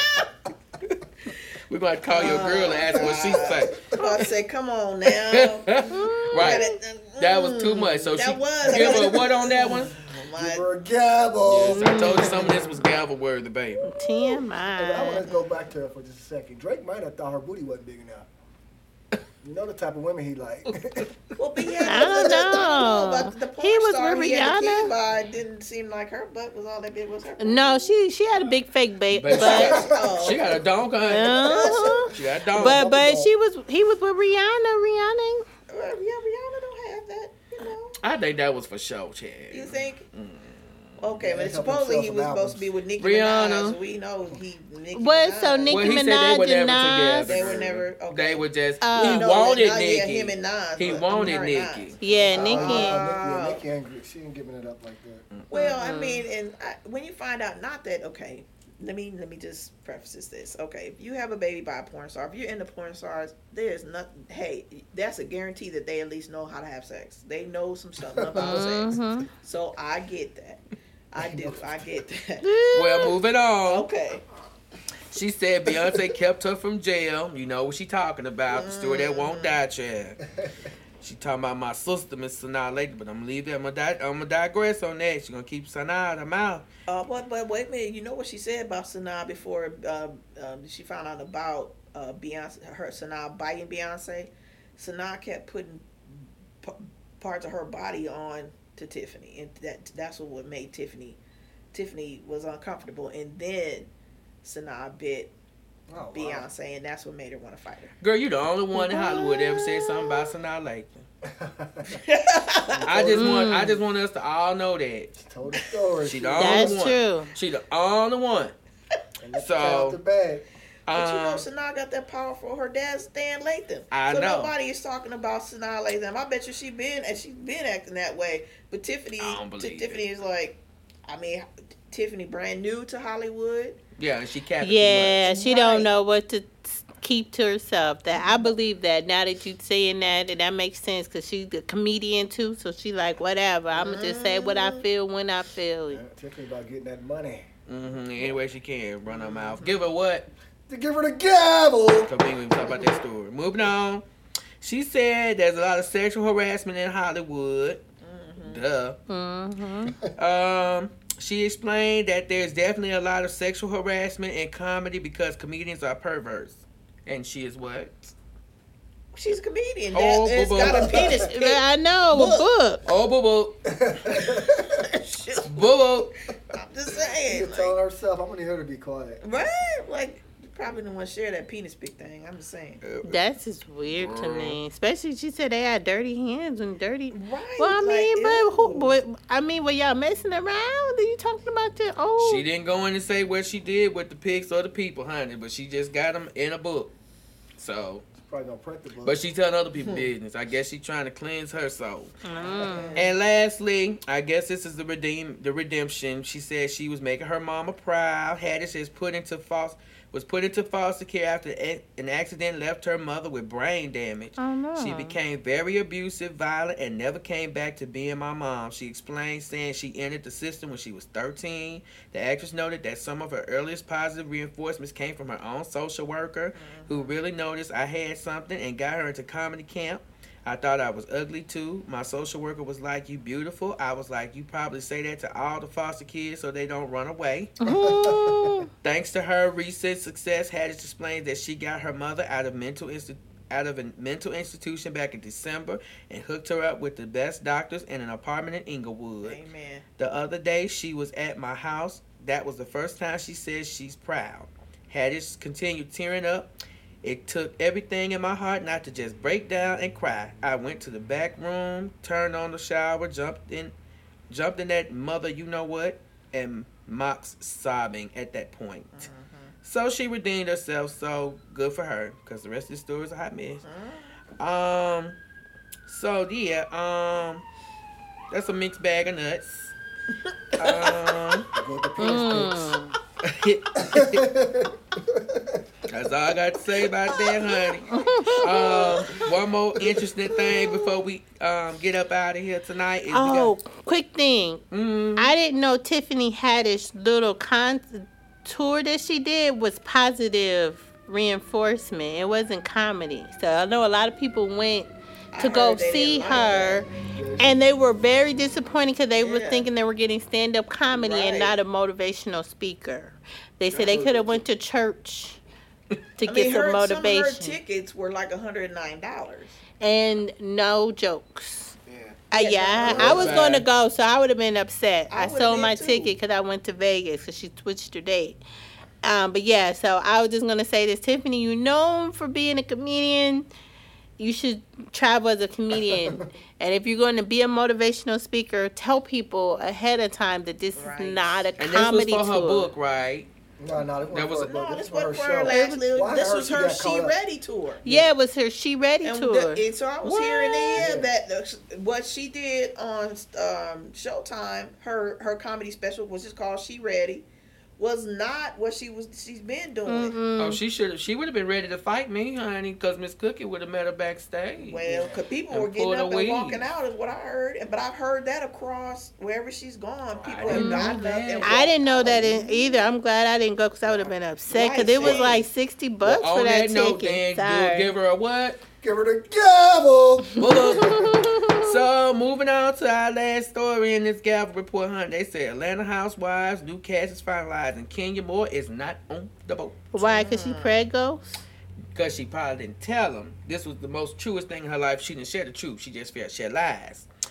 [SPEAKER 4] We're going to call your girl and ask what she say.
[SPEAKER 6] I was about to say, come on now.
[SPEAKER 4] Right. That was too much. So
[SPEAKER 6] That
[SPEAKER 4] she
[SPEAKER 6] was.
[SPEAKER 4] give her a what on that one?
[SPEAKER 6] My-
[SPEAKER 7] Give her a gavel.
[SPEAKER 4] Yes, I told you some of this was gavel worthy, baby.
[SPEAKER 5] T M
[SPEAKER 7] But I want
[SPEAKER 5] I.
[SPEAKER 7] to go back to her for just a second. Drake might have thought her booty wasn't big enough. You know the type of women he like.
[SPEAKER 6] Well, but yeah,
[SPEAKER 5] I don't know.
[SPEAKER 6] But the porn
[SPEAKER 5] He was
[SPEAKER 6] star
[SPEAKER 5] with
[SPEAKER 6] he had the
[SPEAKER 5] Rihanna.
[SPEAKER 6] kid by, it didn't seem like her butt was all that big. Was her?
[SPEAKER 5] No, she she had a big fake ba-
[SPEAKER 4] Baby,
[SPEAKER 5] butt.
[SPEAKER 4] she, got,
[SPEAKER 6] Oh.
[SPEAKER 4] she got a dog, honey.
[SPEAKER 5] Uh-huh.
[SPEAKER 4] She got a dog.
[SPEAKER 5] But but she was he was with Rihanna. Rihanna.
[SPEAKER 6] Well, yeah, Rihanna don't have that. You know.
[SPEAKER 4] I think that was for show, Chad.
[SPEAKER 6] You think?
[SPEAKER 4] Mm.
[SPEAKER 6] Okay,
[SPEAKER 7] Yeah,
[SPEAKER 6] but
[SPEAKER 7] they help him
[SPEAKER 6] supposedly
[SPEAKER 7] sell
[SPEAKER 6] he
[SPEAKER 7] some
[SPEAKER 6] was
[SPEAKER 7] albums.
[SPEAKER 6] supposed to be with Nicki
[SPEAKER 4] Rihanna.
[SPEAKER 6] Minaj. We know he. Nicki
[SPEAKER 5] What? So
[SPEAKER 6] Minaj.
[SPEAKER 5] Nicki
[SPEAKER 4] Well, he said they
[SPEAKER 5] Minaj
[SPEAKER 4] were
[SPEAKER 5] and
[SPEAKER 4] never
[SPEAKER 5] Nas.
[SPEAKER 4] together.
[SPEAKER 6] They were never. Okay.
[SPEAKER 4] They were just,
[SPEAKER 5] Uh,
[SPEAKER 4] he
[SPEAKER 6] You know,
[SPEAKER 4] wanted
[SPEAKER 6] now,
[SPEAKER 4] Nicki.
[SPEAKER 6] Yeah, him and Nas.
[SPEAKER 4] He
[SPEAKER 6] but
[SPEAKER 4] wanted
[SPEAKER 6] her and
[SPEAKER 4] Nicki.
[SPEAKER 6] Nas.
[SPEAKER 5] Yeah,
[SPEAKER 7] Oh,
[SPEAKER 5] Nicki.
[SPEAKER 7] Nicki, Nicki ain't, she ain't giving it up like that.
[SPEAKER 6] Well, I mean, and I, when you find out, not that okay. Let me let me just preface this. Okay, if you have a baby by a porn star, if you're into porn stars, there's nothing. Hey, that's a guarantee that they at least know how to have sex. They know some stuff about sex.
[SPEAKER 5] Mhm.
[SPEAKER 6] So I get that. I do. I get that.
[SPEAKER 4] Well, moving on.
[SPEAKER 6] Okay.
[SPEAKER 4] She said Beyonce kept her from jail. You know what she talking about. The story that won't die, Chad. She talking about my sister, Miss Sanaa, later, but I'm gonna leave that. I'm gonna, di- I'm gonna digress on that. She gonna keep Sanaa out of her mouth.
[SPEAKER 6] Uh, but but wait a minute. You know what she said about Sanaa before uh, um, she found out about uh, Beyonce, her Sanaa biting Beyonce. Sanaa kept putting p- parts of her body on to Tiffany, and that that's what made Tiffany Tiffany was uncomfortable, and then Sanaa bit
[SPEAKER 7] Oh, wow.
[SPEAKER 6] Beyonce, and that's what made her want to fight her.
[SPEAKER 4] Girl, you the only one in Hollywood ever said something about Sanaa Lathan. I just want I just want us to all know that.
[SPEAKER 7] She told the story.
[SPEAKER 4] She the only
[SPEAKER 5] That's
[SPEAKER 4] one.
[SPEAKER 5] true.
[SPEAKER 4] She the only one.
[SPEAKER 7] And let
[SPEAKER 4] So-
[SPEAKER 7] the cat out the bag.
[SPEAKER 6] But you know,
[SPEAKER 4] Um,
[SPEAKER 6] Sanaa got that powerful. Her dad's Stan Lathan.
[SPEAKER 4] I
[SPEAKER 6] so
[SPEAKER 4] know.
[SPEAKER 6] nobody is talking about Sanaa Lathan. I bet you she been and she's been acting that way. But Tiffany,
[SPEAKER 4] I don't
[SPEAKER 6] T-
[SPEAKER 4] believe
[SPEAKER 6] Tiffany is like, I mean, Tiffany brand new to Hollywood.
[SPEAKER 4] yeah, and she capped it
[SPEAKER 5] Yeah,
[SPEAKER 6] much.
[SPEAKER 5] she
[SPEAKER 6] Right.
[SPEAKER 5] don't know what to keep to herself. That I believe that now that you saying that, and that makes sense because she's a comedian too. So she like whatever. I'm gonna just say what I feel when I feel
[SPEAKER 7] Yeah,
[SPEAKER 5] it.
[SPEAKER 7] Tiffany about getting that money.
[SPEAKER 4] Mm-hmm. Any way she can, run her mouth. Give her what?
[SPEAKER 7] To give her the gavel.
[SPEAKER 4] Because we ain't even talk about that story. Moving on. She said there's a lot of sexual harassment in Hollywood. Duh.
[SPEAKER 5] Mm-hmm.
[SPEAKER 4] Um, she explained that there's definitely a lot of sexual harassment in comedy because comedians are perverts. And she is what?
[SPEAKER 6] She's a comedian. That,
[SPEAKER 4] Oh,
[SPEAKER 6] it's
[SPEAKER 4] boo-boo.
[SPEAKER 6] got a penis. pic.
[SPEAKER 5] I know a book.
[SPEAKER 4] Oh, boo boo.
[SPEAKER 6] Shit,
[SPEAKER 4] Boo boo.
[SPEAKER 6] I'm just
[SPEAKER 7] She's
[SPEAKER 6] saying.
[SPEAKER 7] telling
[SPEAKER 6] Like,
[SPEAKER 7] herself, I'm gonna need her to be quiet.
[SPEAKER 6] right? Like, you probably don't want to share that penis pic thing. I'm just saying.
[SPEAKER 5] That's just weird to me. Especially she said they had dirty hands and dirty.
[SPEAKER 6] Right.
[SPEAKER 5] Well, I mean,
[SPEAKER 6] like,
[SPEAKER 5] but who?
[SPEAKER 6] ew.
[SPEAKER 5] But I mean, were y'all messing around? Are you talking about the oh?
[SPEAKER 4] She didn't go in and say what she did with the pics or the people, honey, but she just got them in a book. So,
[SPEAKER 7] She's probably gonna print the book.
[SPEAKER 4] but she telling other people business. I guess she trying to cleanse her soul.
[SPEAKER 5] Mm.
[SPEAKER 4] And lastly, I guess this is the redeem the redemption. She said she was making her mama proud. Haddish is put into false was put into foster care after a- an accident left her mother with brain damage.
[SPEAKER 5] Oh no.
[SPEAKER 4] She became very abusive, violent, and never came back to being my mom. She explained, saying she entered the system when she was thirteen. The actress noted that some of her earliest positive reinforcements came from her own social worker, who really noticed I had something and got her into comedy camp. I thought I was ugly too. My social worker was like, "You beautiful." I was like, "You probably say that to all the foster kids so they don't run away."
[SPEAKER 5] Ooh.
[SPEAKER 4] Thanks to her recent success, Haddish explains that she got her mother out of mental insti- out of a mental institution back in December and hooked her up with the best doctors in an apartment in Inglewood.
[SPEAKER 6] Amen.
[SPEAKER 4] The other day, she was at my house. That was the first time she said she's proud. Haddish continued tearing up. It took everything in my heart not to just break down and cry. I went to the back room, turned on the shower, jumped in, jumped in that mother, you know what, and Mox sobbing at that point. So she redeemed herself. So good for her, because the rest of the story is a hot mess. Um. So yeah. Um. That's a mixed bag of nuts. um.
[SPEAKER 7] Go with the penis
[SPEAKER 5] Mm.
[SPEAKER 4] That's all I got to say about that, honey. Um, one more interesting thing before we um, get up out of here tonight. Is
[SPEAKER 5] Oh, quick thing.
[SPEAKER 4] we got, mm,
[SPEAKER 5] I didn't know Tiffany Haddish little con tour that she did was positive reinforcement. It wasn't comedy. So I know a lot of people went to
[SPEAKER 6] I
[SPEAKER 5] go
[SPEAKER 6] heard they
[SPEAKER 5] see
[SPEAKER 6] didn't like
[SPEAKER 5] her, and they were very disappointed because they were
[SPEAKER 6] Yeah.
[SPEAKER 5] thinking they were getting stand-up comedy and
[SPEAKER 6] Right.
[SPEAKER 5] not a motivational speaker. They said they could have went to church to
[SPEAKER 6] I
[SPEAKER 5] get
[SPEAKER 6] mean,
[SPEAKER 5] some
[SPEAKER 6] her, some of her
[SPEAKER 5] motivation
[SPEAKER 6] tickets were like one hundred nine dollars.
[SPEAKER 5] and no jokes.
[SPEAKER 7] Yeah.
[SPEAKER 5] Uh,
[SPEAKER 6] Yeah,
[SPEAKER 5] yeah,
[SPEAKER 6] no,
[SPEAKER 5] I was
[SPEAKER 4] bad.
[SPEAKER 5] going to go, so I would have been upset.
[SPEAKER 6] I
[SPEAKER 5] I,
[SPEAKER 6] would've
[SPEAKER 5] sold
[SPEAKER 6] been
[SPEAKER 5] my
[SPEAKER 6] too.
[SPEAKER 5] ticket because I went to Vegas because she switched her date. Um, but yeah, so I was just going to say this. Tiffany, you known for being a comedian. You should travel as a comedian. And if you're going to be a motivational speaker, tell people ahead of time that this
[SPEAKER 6] Right.
[SPEAKER 5] is not a
[SPEAKER 4] and this was
[SPEAKER 5] comedy
[SPEAKER 4] for
[SPEAKER 5] tour.
[SPEAKER 4] her book, right?
[SPEAKER 7] No, no, this
[SPEAKER 4] That was
[SPEAKER 7] was
[SPEAKER 4] a-
[SPEAKER 7] for,
[SPEAKER 6] No,
[SPEAKER 7] this
[SPEAKER 6] this
[SPEAKER 7] was for her
[SPEAKER 6] wasn't for her
[SPEAKER 7] show.
[SPEAKER 6] last little.
[SPEAKER 7] Well, I
[SPEAKER 6] This
[SPEAKER 7] heard
[SPEAKER 6] was
[SPEAKER 7] she
[SPEAKER 6] her
[SPEAKER 7] got
[SPEAKER 6] She
[SPEAKER 7] caught up.
[SPEAKER 6] Ready tour.
[SPEAKER 5] Yeah, it was her She Ready
[SPEAKER 6] And,
[SPEAKER 5] tour.
[SPEAKER 6] the, and so I was
[SPEAKER 4] What?
[SPEAKER 6] hearing in that the, what she did on um, Showtime, her her comedy special, which is called She Ready, was not what she was she's been doing.
[SPEAKER 5] Mm-mm.
[SPEAKER 4] Oh, she should have. She would have been ready to fight me, honey, because Miss Cookie would have met her backstage.
[SPEAKER 6] Well, because people
[SPEAKER 4] And
[SPEAKER 6] were getting
[SPEAKER 4] pulled
[SPEAKER 6] up
[SPEAKER 4] her
[SPEAKER 6] and
[SPEAKER 4] weed.
[SPEAKER 6] walking out is what I heard, and but I've heard that across wherever she's gone. People
[SPEAKER 4] didn't
[SPEAKER 6] have
[SPEAKER 4] know
[SPEAKER 6] gotten up
[SPEAKER 4] that.
[SPEAKER 6] and
[SPEAKER 5] I
[SPEAKER 6] walked
[SPEAKER 5] didn't know
[SPEAKER 6] out.
[SPEAKER 5] that in either. I'm glad I didn't go because I would have been upset because
[SPEAKER 6] Right,
[SPEAKER 5] it was
[SPEAKER 6] same.
[SPEAKER 5] like sixty bucks
[SPEAKER 4] Well,
[SPEAKER 5] for
[SPEAKER 4] on
[SPEAKER 5] that,
[SPEAKER 4] that note,
[SPEAKER 5] ticket.
[SPEAKER 4] then,
[SPEAKER 5] Sorry.
[SPEAKER 4] give her a what?
[SPEAKER 7] Give her the gavel.
[SPEAKER 4] So, moving on to our last story in this Gavel report, honey. They say Atlanta Housewives, new cast is finalized, and Kenya Moore is not on the boat.
[SPEAKER 5] Why? Because she pregos?
[SPEAKER 4] Because she probably didn't tell them. This was the most truest thing in her life. She didn't share the truth. She just felt she lies.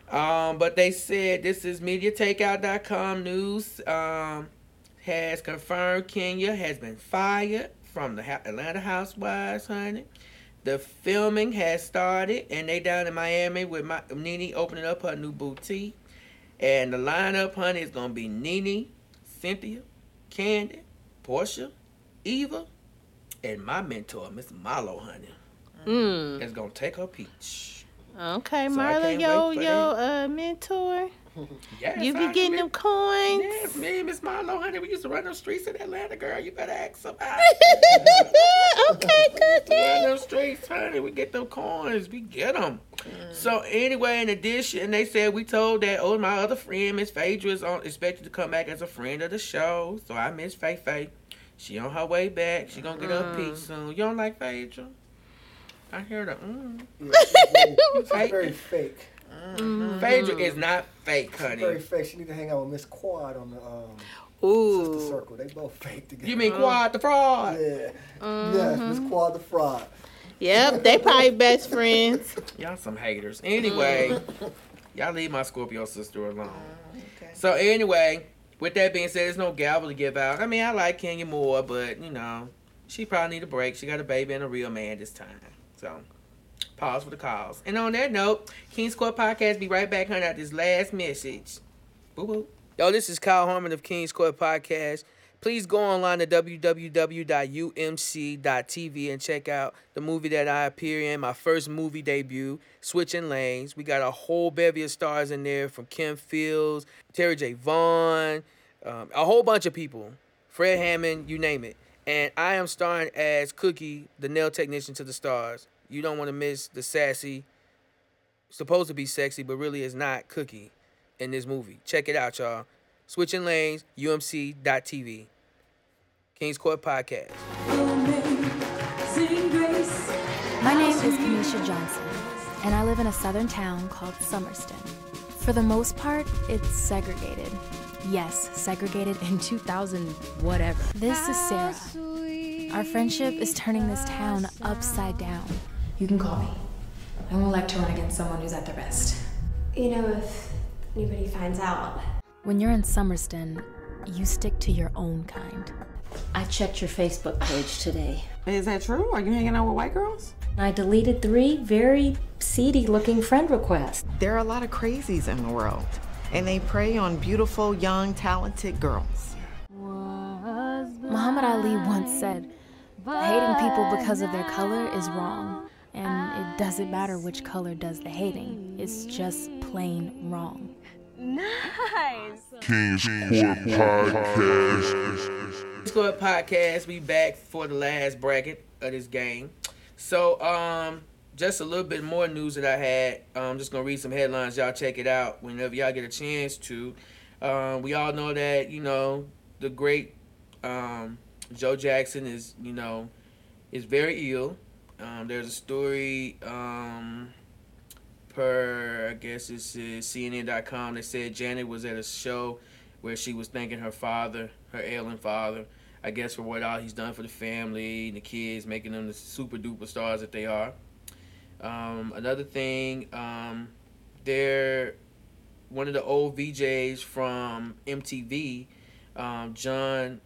[SPEAKER 4] Um, but they said this is media takeout dot com news. Um, has confirmed Kenya has been fired from the Ha- Atlanta Housewives, honey. The filming has started, and they down in Miami with my, Nene opening up her new boutique. And the lineup, honey, is gonna be Nene, Cynthia, Candy, Portia, Eva, and my mentor, Miss Marlo, honey,
[SPEAKER 5] Mm.
[SPEAKER 4] is gonna take her peach.
[SPEAKER 5] Okay,
[SPEAKER 4] So I
[SPEAKER 5] Marla,
[SPEAKER 4] can't
[SPEAKER 5] yo,
[SPEAKER 4] wait for
[SPEAKER 5] yo, uh, mentor.
[SPEAKER 4] Yes,
[SPEAKER 5] You be
[SPEAKER 4] honey,
[SPEAKER 5] getting
[SPEAKER 4] me-
[SPEAKER 5] them coins.
[SPEAKER 4] Yes, me and Miss Marlo, honey, we used to run them streets in Atlanta, girl. You better ask somebody.
[SPEAKER 5] Okay, good.
[SPEAKER 4] Run them streets, honey. We get them coins. We get them. So anyway, in addition, they said we told that oh my other friend, Miss Phaedra, is on, expected to come back as a friend of the show. So I miss Faye Faye. She on her way back. She gonna get her
[SPEAKER 5] Mm.
[SPEAKER 4] peach soon. You don't like Phaedra? I hear the mm.
[SPEAKER 7] Yeah, she's very, she's
[SPEAKER 4] Fake.
[SPEAKER 7] very fake.
[SPEAKER 4] Phaedra is not fake,
[SPEAKER 7] She's very
[SPEAKER 4] honey.
[SPEAKER 7] fake. She need to hang out with Miss Quad on the um, Sister
[SPEAKER 5] Ooh.
[SPEAKER 7] Circle. They both fake together.
[SPEAKER 4] You mean Quad the fraud?
[SPEAKER 7] Yeah. Yes, Miss Quad the fraud.
[SPEAKER 5] Yep, they probably best friends.
[SPEAKER 4] Y'all some haters. Anyway, y'all leave my Scorpio sister alone.
[SPEAKER 6] Okay.
[SPEAKER 4] So anyway, with that being said, there's no gavel to give out. I mean, I like Kenya more, but you know, she probably need a break. She got a baby and a real man this time. So pause for the cause. And on that note, King's Court Podcast be right back, honey, at this last message. Boo boo. Yo, this is Kyle Harmon of King's Court Podcast. Please go online to w w w dot u m c dot t v and check out the movie that I appear in, my first movie debut, Switching Lanes. We got a whole bevy of stars in there from Kim Fields, Terry J. Vaughn, um, a whole bunch of people. Fred Hammond, you name it. And I am starring as Cookie, the nail technician to the stars. You don't want to miss the sassy, supposed to be sexy, but really is not Cookie in this movie. Check it out, y'all. Switching Lanes, u m c dot t v. King's Court Podcast.
[SPEAKER 8] My name is Kenesha Johnson, and I live in a southern town called Summerston. For the most part, it's segregated. Yes, segregated in two thousand whatever. This is Sarah. Our friendship is turning this town upside down.
[SPEAKER 9] You can call me. I won't like to run against someone who's at their best.
[SPEAKER 10] You know, if anybody finds out.
[SPEAKER 8] When you're in Summerston, you stick to your own kind.
[SPEAKER 11] I checked your Facebook page today.
[SPEAKER 12] Is that true? Are you hanging out with white girls?
[SPEAKER 11] I deleted three very seedy-looking friend requests.
[SPEAKER 12] There are a lot of crazies in the world, and they prey on beautiful, young, talented girls.
[SPEAKER 8] Muhammad Ali once said, hating people because of their color is wrong. And it doesn't matter which color does the hating. It's just plain wrong.
[SPEAKER 10] Nice.
[SPEAKER 3] King's Court Podcast.
[SPEAKER 4] King's Court Podcast, we back for the last bracket of this game. So, um, just a little bit more news that I had. I'm just gonna read some headlines. Y'all check it out whenever y'all get a chance to. Um, we all know that, you know, the great um, Joe Jackson is, you know, is very ill. Um, there's a story um, per, I guess it's uh, C N N dot com that said Janet was at a show where she was thanking her father, her ailing father, I guess for what all he's done for the family, the kids, making them the super duper stars that they are. Um, another thing, um, they're one of the old V Js from M T V, um, John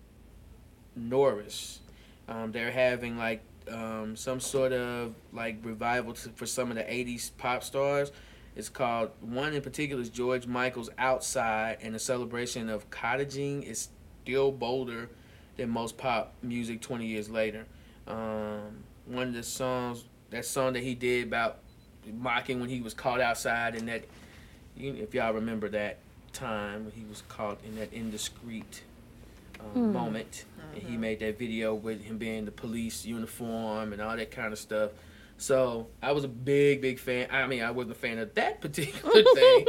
[SPEAKER 4] Norris. Um, they're having like um, some sort of like revival to, for some of the eighties pop stars. It's called, one in particular is George Michael's Outside, and the celebration of cottaging is still bolder than most pop music twenty years later. Um, one of the songs, that song that he did about mocking when he was caught outside, and that, you, if y'all remember that time when he was caught in that indiscreet um,
[SPEAKER 5] Hmm.
[SPEAKER 4] moment, and he made that video with him being in the police uniform and all that kind of stuff. So I was a big, big fan. I mean, I wasn't a fan of that particular thing,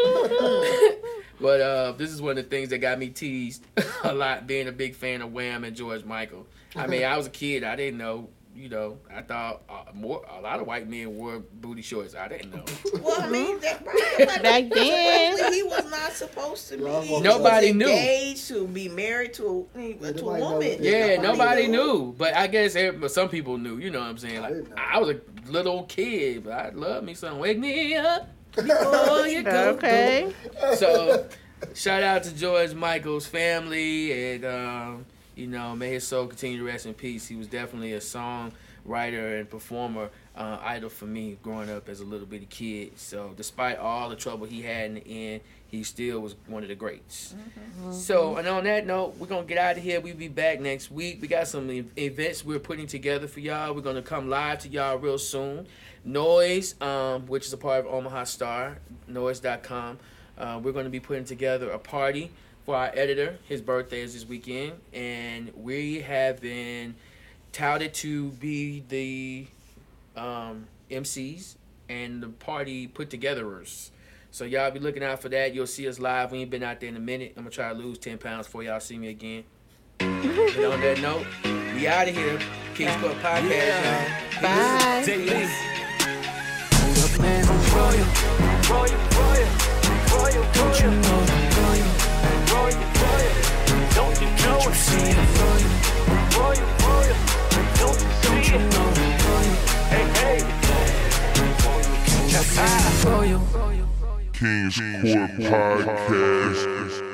[SPEAKER 4] but uh, this is one of the things that got me teased a lot, being a big fan of Wham and George Michael. I mean, I was a kid. I didn't know. You know, I thought uh, more a lot of white men wore booty shorts. I didn't know.
[SPEAKER 6] Well, I mean, that, right, like,
[SPEAKER 5] Back then.
[SPEAKER 6] supposedly he was not supposed to be. He
[SPEAKER 4] Nobody
[SPEAKER 6] was
[SPEAKER 4] knew.
[SPEAKER 6] engaged to be married to a, to a
[SPEAKER 7] nobody
[SPEAKER 6] woman.
[SPEAKER 7] knows.
[SPEAKER 4] Yeah, nobody knew. But I guess every, some people knew. You know what I'm saying?
[SPEAKER 7] I
[SPEAKER 4] Like,
[SPEAKER 7] didn't know.
[SPEAKER 4] I was a little kid, but I love me some. Wake me up Oh, you go.
[SPEAKER 5] Okay.
[SPEAKER 4] So, shout out to George Michael's family, and um, you know, may his soul continue to rest in peace. He was definitely a songwriter and performer, uh, idol for me growing up as a little bitty kid. So, despite all the trouble he had in the end, he still was one of the greats. Mm-hmm. So, and on that note, we're going to get out of here. We'll be back next week. We got some e- events we're putting together for y'all. We're going to come live to y'all real soon. Noise, um, which is a part of Omaha Star, noise dot com. Uh, we're going to be putting together a party for our editor. His birthday is this weekend. And we have been touted to be the um, M Cs and the party put-togetherers. So y'all be looking out for that. You'll see us live. We ain't been out there in a minute. I'm going to try to lose ten pounds before y'all see me again. And on that note, we out of here. King's Court Podcast,
[SPEAKER 5] Yeah.
[SPEAKER 4] y'all.
[SPEAKER 5] Bye.
[SPEAKER 2] Daily. Hold up, man, I'm royal. Royal, royal. Royal, don't you know I'm royal? Royal, royal. Don't you know it? See it? Royal, royal, royal. Don't you see it? Royal. Hey, hey. That's high. Royal.
[SPEAKER 3] King's Court Podcast.